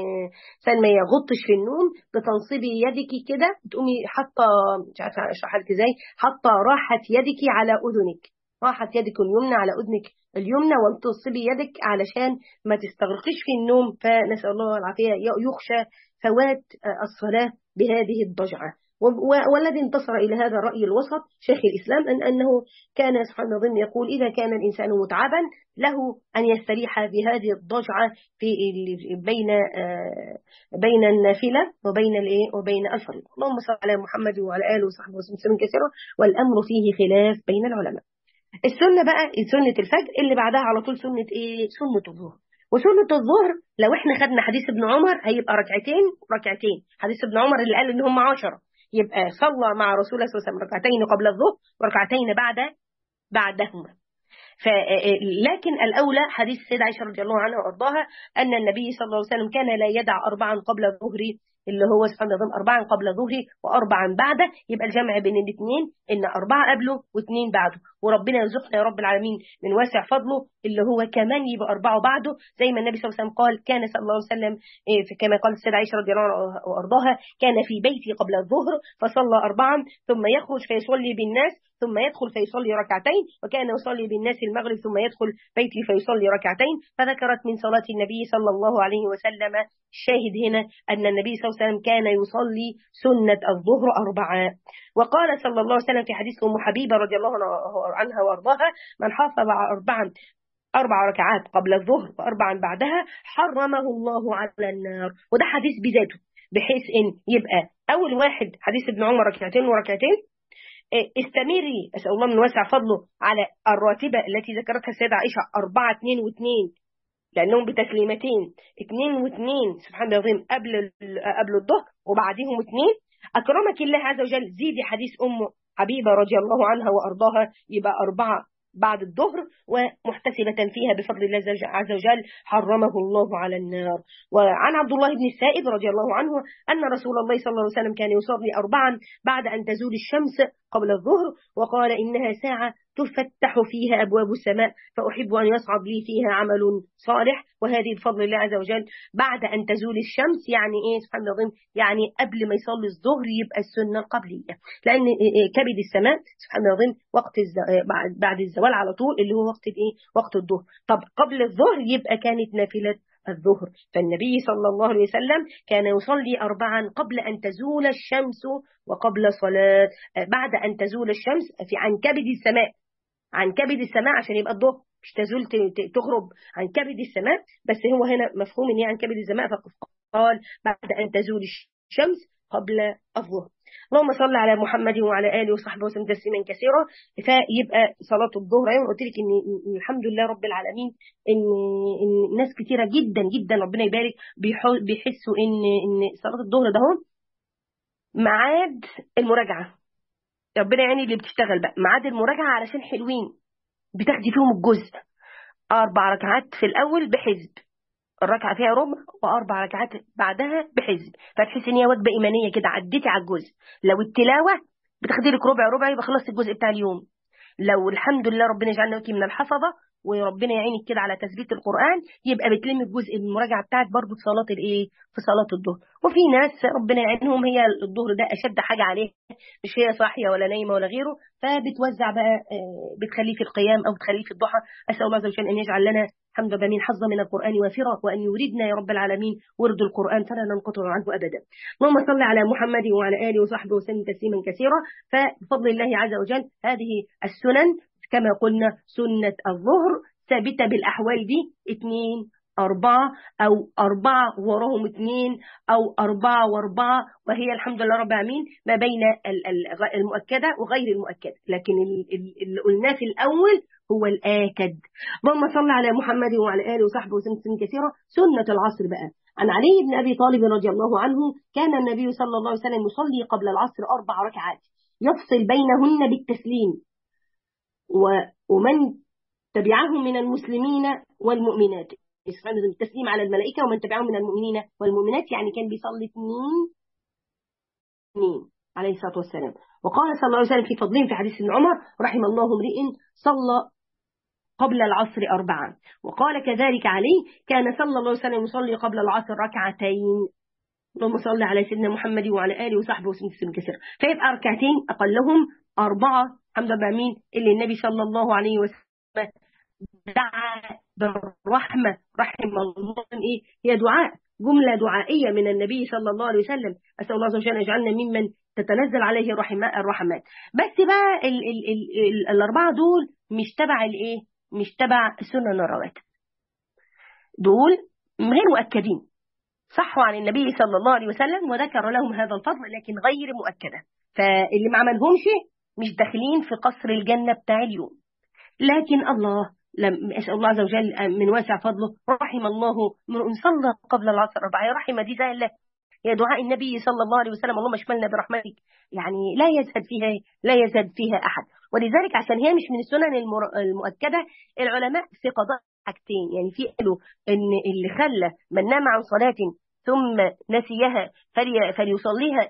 سن ما يغطش في النوم، بتنصبي يدك كده تقومي حاطة مش عارفة أشرح لك إزاي، حاطة راحة يدك على أذنك، راحة يدك اليمنى على أذنك اليمنى، وانتصبي يدك علشان ما تستغرقش في النوم. فنسأل الله العافية يخشى فوات الصلاة بهذه الضجعة. والذي انتصر إلى هذا الرأي الوسط شيخ الإسلام أن أنه كان سبحان الله يقول إذا كان الإنسان متعبا له أن يستريح بهذه الضجعة في بين بين النافلة وبين الإيه وبين الفريضة. اللهم صل على محمد وعلى آله وصحبه وسلم كثيرا. والأمر فيه خلاف بين العلماء. السنة بقى سنة الفجر اللي بعدها على طول سنة إيه سنة الظهر. وسنة الظهر لو احنا خدنا حديث ابن عمر هيبقى ركعتين ركعتين، حديث ابن عمر اللي قال ان هم عشرة، يبقى صلى مع رسول الله صلى الله عليه وسلم ركعتين قبل الظهر وركعتين بعد بعدهما. لكن الأولى حديث السيدة عائشة رضي الله عنها وأرضاها أن النبي صلى الله عليه وسلم كان لا يدع أربعا قبل الظهر اللي هو سبحان الله أربعا قبل ظهري وأربعا بعده، يبقى الجمع بين الاثنين إن أربعة قبله واثنين بعده. وربنا يرزقنا يا رب العالمين من واسع فضله اللي هو كمان يبقى أربعة بعده، زي ما النبي صلى الله عليه وسلم قال كان صلى الله عليه وسلم كما قالت السيدة عائشة رضي الله عنها وأرضاها كان في بيتي قبل الظهر فصلى أربعا ثم يخرج فيصلي بالناس ثم يدخل فيصلي ركعتين، وكان يصلي بالناس المغرب ثم يدخل بيتي فيصلي ركعتين. فذكرت من صلاة النبي صلى الله عليه وسلم الشاهد هنا أن النبي صلى الله عليه وسلم كان يصلي سنة الظهر أربعة. وقال صلى الله عليه وسلم في حديث أم حبيبة رضي الله عنها وأرضاها من حافظ على أربعا أربع ركعات قبل الظهر وأربعا بعدها حرمه الله على النار. وده حديث بذاته، بحيث إن يبقى أول واحد حديث ابن عمر ركعتين وركعتين، استمري أسأل الله من واسع فضله على الراتبة التي ذكرتها السيدة عائشة أربعة اثنين واثنين، لأنهم بتسليمتين اثنين واثنين سبحان الله العظيم قبل قبل الظهر وبعدهم اثنين. أكرمك الله عز وجل زيدي حديث أم حبيبة رضي الله عنها وأرضاها يبقى أربعة بعد الظهر ومحتسبة فيها بفضل الله عز وجل حرمه الله على النار. وعن عبد الله بن السائب رضي الله عنه أن رسول الله صلى الله عليه وسلم كان يصلي أربعا بعد أن تزول الشمس قبل الظهر، وقال إنها ساعة تفتح فيها أبواب السماء فأحب أن يصعد لي فيها عمل صالح، وهذه بفضل الله عز وجل بعد أن تزول الشمس. يعني إيه سبحان الله، يعني قبل ما يصلي الظهر يبقى السنة قبلية، لأن كبد السماء سبحان الله وقت بعد الزوال على طول اللي هو وقت إيه وقت الظهر. طب قبل الظهر يبقى كانت نافلة الظهر. فالنبي صلى الله عليه وسلم كان يصلي أربعا قبل أن تزول الشمس وقبل صلاة بعد أن تزول الشمس في عن كبد السماء، عن كبد السماء عشان يبقى الظهر مش تزول تغرب عن كبد السماء، بس هو هنا مفهوم ان هي عن كبد السماء فقال بعد أن تزول الشمس قبل الظهر. اللهم صل على محمد وعلى آله وصحبه وسلم تسليما كثيرا. فيبقى صلاة الظهر أيضا قلت لك إن الحمد لله رب العالمين إن إن ناس كثيرة جدا جدا ربنا يبارك بيحسوا إن إن صلاة الظهر ده هو ميعاد المراجعة. ربنا يعني اللي بتشتغل بقى ميعاد المراجعة علشان حلوين بتاخدي فيهم الجزء أربع ركعات في الأول بحزب، الركعة فيها ربع وأربع ركعات بعدها بحزب، فتحسي إن هي وجبة إيمانية كده عديتي على الجزء. لو التلاوة بتاخدي لك ربع ربع يبقى خلصت الجزء بتاع اليوم. لو الحمد لله ربنا يجعلنا وكي من الحفظة وربنا يعينك كده على تثبيت القرآن يبقى بتلم الجزء من المراجعة بتاعك برضو في صلاة الايه في صلاة الظهر. وفي ناس ربنا يعينهم هي الظهر ده أشد حاجة عليه، مش هي صاحية ولا نايمة ولا غيره، فبتوزع بقى بتخليه في القيام أو بتخليه في الضحى. أسأل الله عز وجل أن يجعل لنا الحمد لله من حظا من القرآن وافرا، وأن يريدنا يا رب العالمين ورد القرآن فلا ننقطع عنه أبدا. اللهم صل على محمد وعلى آله وصحبه وسلم تسليما كثيرا. فبفضل الله عز وجل هذه السنن كما قلنا سنة الظهر ثابتة بالأحوال دي اثنين أربعة أو أربعة وراهم اثنين أو أربعة وأربعة، وهي الحمد لله رب العالمين ما بين المؤكدة وغير المؤكدة، لكن اللي قلناه في الأول هو الآكد. اللهم صل على محمد وعلى آله وصحبه وسلم كثيرا. سنة العصر بقى عن علي بن أبي طالب رضي الله عنه كان النبي صلى الله عليه وسلم يصلي قبل العصر أربع ركعات يفصل بينهن بالتسليم، ومن تبعهم من المسلمين والمؤمنات التسليم على الملائكة ومن تبعهم من المؤمنين والمؤمنات، يعني كان بيصلي اثنين اثنين عليه الصلاة والسلام. وقال صلى الله عليه وسلم في فضلهم في حديث ابن عمر رحم الله امرئ صلى قبل العصر أربعة. وقال كذلك علي كان صلى الله عليه وسلم يصلي قبل العصر ركعتين. اللهم صل على سيدنا محمد وعلى آله وصحبه وسلم كثيرا. فيبقى ركعتين أقلهم أربعة الحمد لله مين اللي النبي صلى الله عليه وسلم دعا بالرحمة رحم الله. إيه هي دعاء جملة دعائية من النبي صلى الله عليه وسلم. أسأل الله عز وجل يجعلنا ممن تتنزل عليه الرحمات. بس بقى ال ال ال ال الأربعة دول مش تبع الإيه مش تبع سنن الرواتب، دول غير مؤكدين صحوا عن النبي صلى الله عليه وسلم وذكر لهم هذا الفضل لكن غير مؤكدة، فاللي ما عملهمش مش داخلين في قصر الجنة بتاع اليوم. لكن الله لم أسأل الله عز وجل من واسع فضله رحم الله من صلى قبل العصر أربعة. يا رحمة دي زي الله يا دعاء النبي صلى الله عليه وسلم اللهم اشملنا برحمتك، يعني لا يزهد فيها لا يزهد فيها أحد. ولذلك عشان هي مش من السنن المؤكدة العلماء في قضاء حاجتين، يعني في قالوا إن اللي خلى من نام عن صلاة ثم نسيها فلي فليصليها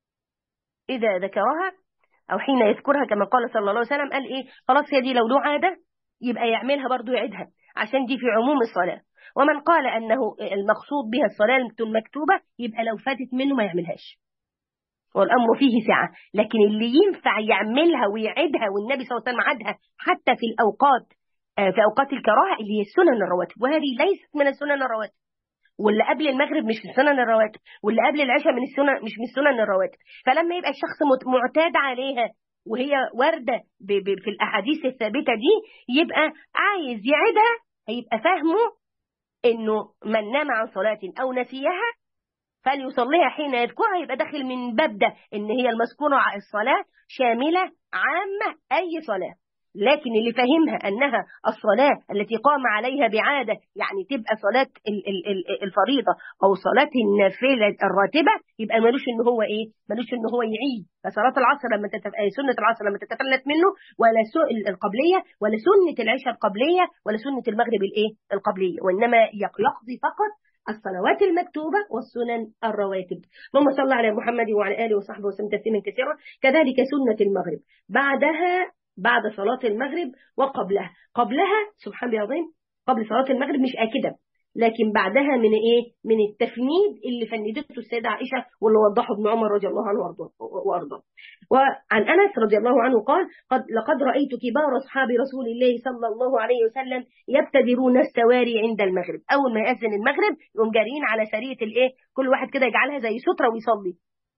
إذا ذكرها أو حين يذكرها، كما قال صلى الله عليه وسلم. قال إيه؟ خلاص هي دي لو له عادة يبقى يعملها برضو يعيدها، عشان دي في عموم الصلاة. ومن قال أنه المقصود بها الصلاة المكتوبة يبقى لو فاتت منه ما يعملهاش، والأمر فيه سعة. لكن اللي ينفع يعملها ويعيدها والنبي صلى الله عليه وسلم عادها حتى في الأوقات في أوقات الكراهة اللي هي السنن الرواتب، وهذه ليست من السنن الرواتب. واللي قبل المغرب مش من السنن الرواتب، واللي قبل العشاء من السنن مش من السنن الرواتب. فلما يبقى الشخص معتاد عليها وهي واردة في الأحاديث الثابتة دي، يبقى عايز يعيدها، هيبقى فاهمه إنه من نام عن صلاة أو نسيها فليصليها حين يذكرها، يبقى داخل من باب ده إن هي المذكورة على الصلاة شاملة عامة أي صلاة. لكن اللي فهمها أنها الصلاة التي قام عليها بعادة، يعني تبقى صلاة الفريضة أو صلاة النافلة الراتبة، يبقى ملوش إن هو إيه؟ ملوش إن هو يعيد. فصلاة العصر لما تتف... سنة العصر لما تتفلت منه، ولا سنة القبلية، ولا سنة العشاء القبلية، ولا سنة المغرب الإيه؟ القبلية، وإنما يقضي فقط الصلوات المكتوبة والسنن الرواتب. اللهم صل على محمد وعلى آله وصحبه وسلم تسليما كثيرا. كذلك سنة المغرب بعدها، بعد صلاة المغرب وقبلها. قبلها سبحان الله العظيم، قبل صلاة المغرب مش آكدة، لكن بعدها من إيه؟ من التفنيد اللي فندته السيدة عائشة واللي وضحه ابن عمر رضي الله عنه وأرضاه. وعن أنس رضي الله عنه قال: قد لقد رأيت كبار أصحاب رسول الله صلى الله عليه وسلم يبتدرون السواري عند المغرب. أول ما يأذن المغرب يقوم جارين على سرية الإيه؟ كل واحد كده يجعلها زي سترة ويصلي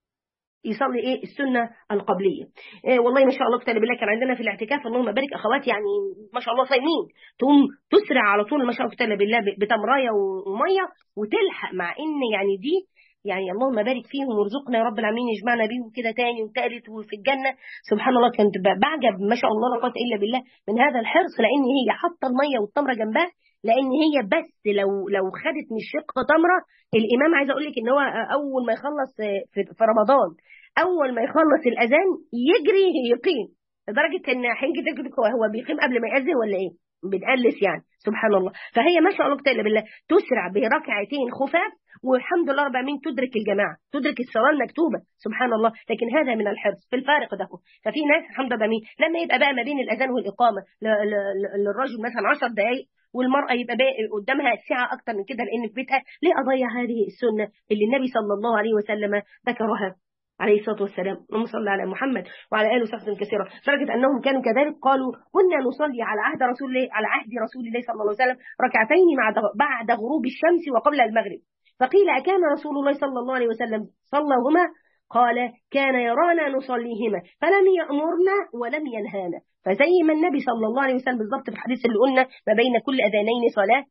يصلي ايه؟ السنه القبليه. إيه والله ما شاء الله كتاب بالله. كان عندنا في الاعتكاف اللهم بارك اخوات يعني ما شاء الله صايمين، تقوم تسرع على طول ما شاء الله كتاب بالله بتمرايه وميه وتلحق، مع ان يعني دي يعني اللهم بارك فيهم وارزقنا يا رب العالمين يجمعنا بيهم كده تاني وثالث وفي الجنه. سبحان الله كنت بعجب ما شاء الله لا قوه الا بالله من هذا الحرص، لان هي حاطه الميه والتمره جنبها، لان هي بس لو لو خدت من الشق تمره، الامام عايز اقول لك ان هو اول ما يخلص في, في رمضان اول ما يخلص الاذان يجري يقيم، لدرجه ان حين كده هو هو بيقيم قبل ما ياذن ولا ايه؟ بنقلس يعني. سبحان الله. فهي ما شاء الله كتاب بالله تسرع بركعتين خفاف، والحمد لله رب العالمين تدرك الجماعه، تدرك الصلاه المكتوبه. سبحان الله. لكن هذا من الحرص في الفارق ده. ففي ناس الحمد لله العالمين لما يبقى بقى ما بين الاذان والاقامه للرجل مثلا عشر دقائق، والمرأة يبقى قدامها ساعة أكتر من كده لأن في بيتها، ليه أضيع هذه السنة اللي النبي صلى الله عليه وسلم ذكرها عليه الصلاة والسلام؟ اللهم صل على محمد وعلى آله وصحبه كثيرا. لدرجة أنهم كانوا كذلك قالوا: كنا نصلي على عهد رسول الله على عهد رسول الله صلى الله عليه وسلم ركعتين بعد غروب الشمس وقبل المغرب. فقيل: أكان رسول الله صلى الله عليه وسلم صلىهما؟ قال: كان يرانا نصليهما فلم يأمرنا ولم ينهانا. فزي ما النبي صلى الله عليه وسلم بالضبط في الحديث اللي قلنا ما بين كل أذانين صلاة،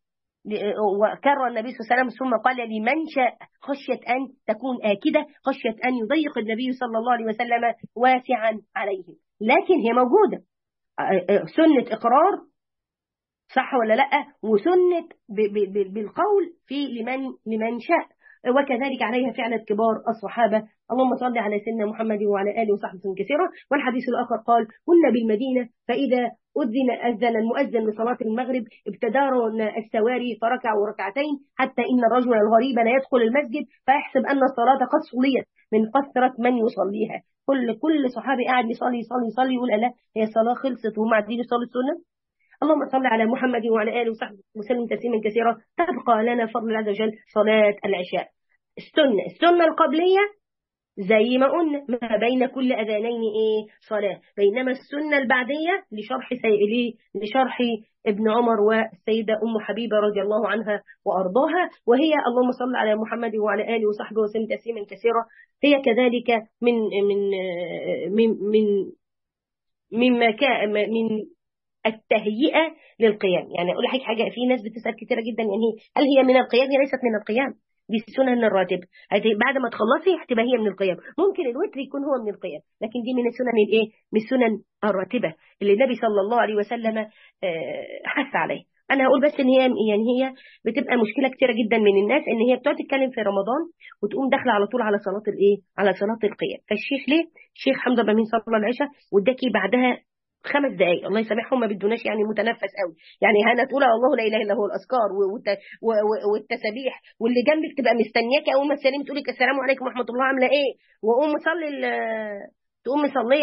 وكرر النبي صلى الله عليه وسلم ثم قال: لمن شاء، خشية أن تكون آكدة، خشية أن يضيق النبي صلى الله عليه وسلم واسعا عليهم. لكن هي موجودة سنة إقرار، صح ولا لأ؟ وسنة بالقول في لمن لمن شاء، وكذلك عليها فعل كبار الصحابة. اللهم صل على سيدنا محمد وعلى آله وصحبه كثيرا. والحديث الآخر قال: كنا بالمدينة فإذا أذن أذن المؤذن لصلاة المغرب ابتدارنا السواري فركعوا ركعتين حتى إن الرجل الغريب لا يدخل المسجد فيحسب أن الصلاة قد صليت من كثرة من يصليها. كل كل صحابي قاعد يصلي يصلي يصلي يقول: لا هي الصلاة خلصت وهم قاعدين يصلوا السنة. اللهم صل على محمد وعلى آله وصحبه وسلم تسليما كثيرا. تبقى لنا فضل الله عز وجل صلاة العشاء. السنة السنة القبلية زي ما قلنا ما بين كل أذانين إيه؟ صلاة. بينما السنة البعدية لشرح سيئلي لشرح ابن عمر والسيدة أم حبيبة رضي الله عنها وأرضاها، وهي اللهم صل على محمد وعلى آله وصحبه وسلم تسليما كثيرا. هي كذلك من من من من مما كان من التهيئة للقيام. يعني أقول لك حاجة، في ناس بتسأل كتيرة جدا يعني هل هي من القيام؟ هي ليست من القيام، دي السنن الراتبة. بعد ما تخلصي هتبقى هي من القيام. ممكن الوتر يكون هو من القيام، لكن دي من السنن الايه؟ من السنن الراتبة اللي النبي صلى الله عليه وسلم حث عليه. انا هقول بس ان هي يعني هي بتبقى مشكله كتيره جدا من الناس ان هي بتقعد تتكلم في رمضان وتقوم داخله على طول على صلاه الايه؟ على صلاه القيام. فالشيخ ليه؟ الشيخ حمزه بن صلى العشاء واداكي بعدها خمس دقائق الله يسامحهم، ما بدوناش يعني متنفس قوي، يعني هنا تقول الله لا اله الا هو، الاذكار والتسابيح، واللي جنبك تبقى مستنياكي اول ما تسلمي تقولي السلام عليكم ورحمه الله عامله ايه، وقوم مصلي، تقوم مصليه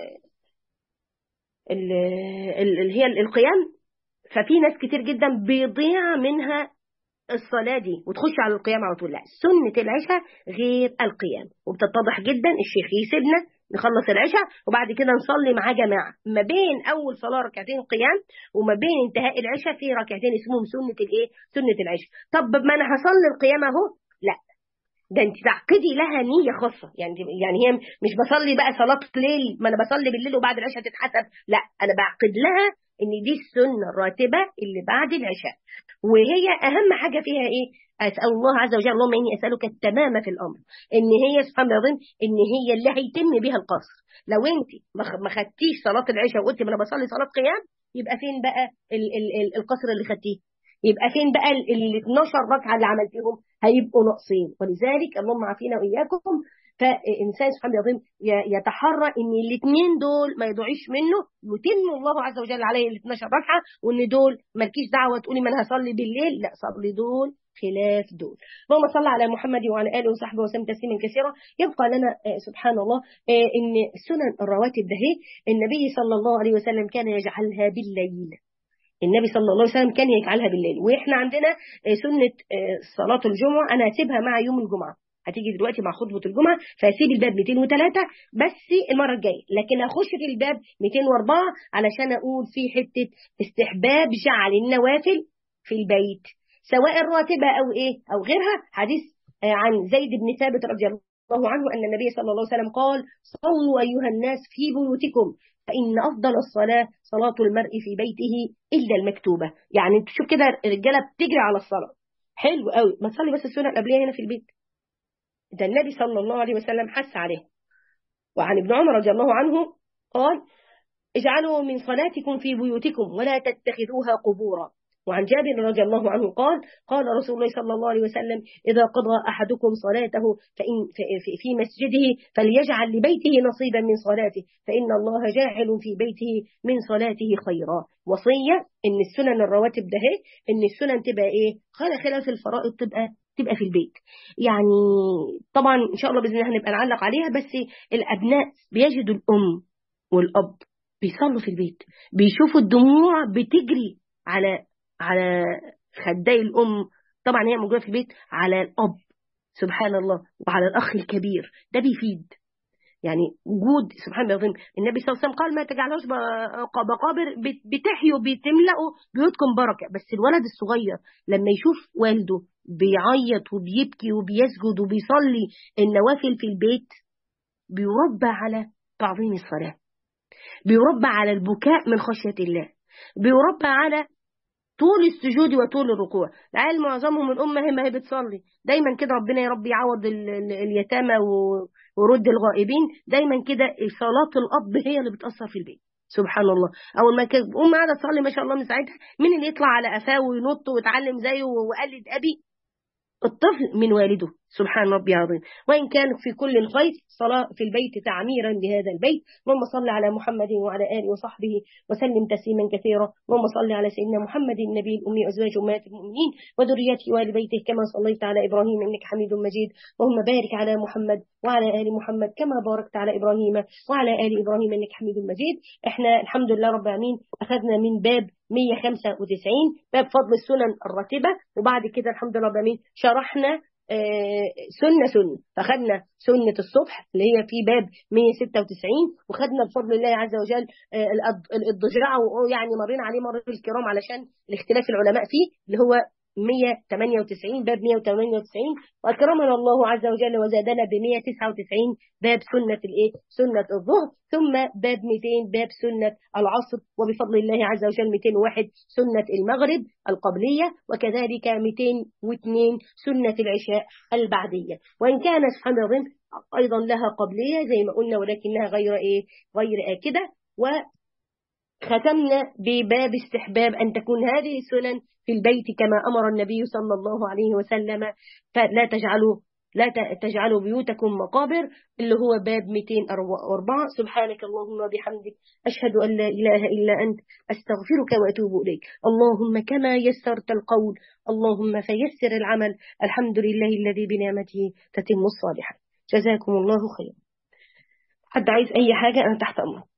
اللي هي القيام. ففي ناس كتير جدا بيضيع منها الصلاة دي وتخش على القيام على طول. لا، سنة العشاء غير القيام، وبتتضح جدا. الشيخ يسيبنا نخلص العشاء وبعد كده نصلي معاه جماعة، ما بين أول صلاة ركعتين قيام وما بين انتهاء العشاء في ركعتين اسمهم سنة الايه؟ سنة العشاء. طب ما أنا هصلي القيام أهو، لا، ده انت تعقدي لها نية خاصة، يعني يعني هي مش بصلي بقى صلاة ليل، ما انا بصلي بالليل وبعد العشاء تتحسب، لا، انا بعقد لها ان دي السنة الراتبة اللي بعد العشاء، وهي اهم حاجة فيها ايه؟ اسأل الله عز وجل اللهم اني اسألك التمام في الامر، ان هي سبحان الله ان هي اللي هيتم بها القصر. لو انت ما خدتيش صلاة العشاء وقلتي ما انا بصلي صلاة قيام، يبقى فين بقى ال ال ال القصر اللي خدتيه؟ يبقى فين بقى ال اتناشر ركعة اللي عملتيهم؟ هيبقوا ناقصين. ولذلك اللهم عافينا وإياكم، فإنسان سبحانه العظيم يتحرى إن الاثنين دول ما يضيعوش منه، يتم الله عز وجل عليه ال اتناشر ركعة، وإن دول مالكيش دعوة تقولي ما أنا هصلي بالليل، لا، صلي دول خلاف دول. اللهم صل على محمد وعلى آله وصحبه وسلم تسليما كثيرا. يبقى لنا سبحان الله إن سنن الرواتب ده النبي صلى الله عليه وسلم كان يجعلها بالليل. النبي صلى الله عليه وسلم كان يجعلها بالليل، واحنا عندنا سنة صلاة الجمعة انا هسيبها مع يوم الجمعة، هتيجي دلوقتي مع خطبة الجمعة، فهسيب الباب مئتين وثلاثة بس المرة الجاية، لكن اخش في الباب مئتين وأربعة علشان اقول في حتة استحباب جعل النوافل في البيت سواء الراتبة او ايه او غيرها. حديث عن زيد بن ثابت رضي الله عنه ان النبي صلى الله عليه وسلم قال: صلوا ايها الناس في بيوتكم فإن أفضل الصلاة صلاة المرء في بيته إلا المكتوبة. يعني تشوف كده الرجالة بتجري على الصلاة، حلو قوي، ما تصلي بس السنة القبلية هنا في البيت، ده النبي صلى الله عليه وسلم حث عليه. وعن ابن عمر رضي الله عنه قال: اجعلوا من صلاتكم في بيوتكم ولا تتخذوها قبورا. وعن جابر رضي الله عنه قال: قال رسول الله صلى الله عليه وسلم: إذا قضى أحدكم صلاته فإن في مسجده فليجعل لبيته نصيبا من صلاته فإن الله جاعل في بيته من صلاته خيرا. وصية إن السنن الرواتب ده إن السنن تبقى إيه؟ خلاف الفرائض تبقى تبقى في البيت. يعني طبعا إن شاء الله بإذن الله هنبقى نعلق عليها، بس الأبناء بيجدوا الأم والأب بيصلوا في البيت، بيشوفوا الدموع بتجري على على خدي الأم، طبعا هي موجودة في البيت، على الأب سبحان الله، وعلى الأخ الكبير، ده بيفيد. يعني وجود سبحان الله العظيم النبي صلى الله عليه وسلم قال: ما تجعلوش مقابر بتحيوا بتملأوا بيوتكم بركة. بس الولد الصغير لما يشوف والده بيعيط وبيبكي وبيسجد وبيصلي النوافل في البيت بيربى على تعظيم الصلاة، بيربى على البكاء من خشية الله، بيربى على طول السجود وطول الركوع. العيال معظمهم الأمة ما هي بتصلي دايما كده، ربنا يا رب يعوض اليتامى ورد الغائبين، دايما كده صلاة الأب هي اللي بتأثر في البيت سبحان الله. أول ما كانت أم قاعدة تصلي ما شاء الله من ساعتها، مين اللي يطلع على قفاه وينط ويتعلم زيه وقلد أبي؟ الطفل من والده سبحان ربي العظيم. وإن كان في كل خير صلاة في البيت تعميرا لهذا البيت. اللهم صل على محمد وعلى آله وصحبه وسلم تسليما كثيرا. اللهم صل على سيدنا محمد النبي الأمي وأزواج أمهات المؤمنين وذريته وآل بيته كما صليت على إبراهيم إنك حميد مجيد. اللهم بارك على محمد وعلى آل محمد كما باركت على إبراهيم وعلى آل إبراهيم إنك حميد مجيد. إحنا الحمد لله رب العالمين أخذنا من باب مئة وخمسة وتسعين باب فضل السنن الراتبة، وبعد كده الحمد لله رب العالمين شرحنا سنة سنة، فخدنا سنة الصبح اللي هي في باب مئة وستة وتسعين، وخدنا بفضل الله عز وجل الضجرع، يعني مرينا عليه مر الكرام علشان الاختلاف العلماء فيه، اللي هو مئة وثمانية وتسعين باب مئة وثمانية وتسعين، واكرمنا الله عز وجل وزادنا ب مئة وتسعة وتسعين باب سنة الايه؟ سنة الظهر، ثم باب مئتين باب سنة العصر، وبفضل الله عز وجل مئتين وواحد سنة المغرب القبلية، وكذلك مئتين واثنين سنة العشاء البعدية. وإن كان سبحان الله أيضا لها قبلية زي ما قلنا، ولكنها غير إيه؟ غير آكدة. وختمنا بباب استحباب أن تكون هذه السنن في البيت كما أمر النبي صلى الله عليه وسلم، فلا تجعلوا لا تجعلوا بيوتكم مقابر، اللي هو باب مئتين وأربعة. سبحانك اللهم وبحمدك، أشهد أن لا إله إلا أنت، أستغفرك وأتوب إليك. اللهم كما يسرت القول اللهم فيسر العمل. الحمد لله الذي بنعمته تتم الصالحات. جزاكم الله خيرا. حد عايز أي حاجة أنا تحت أمرك.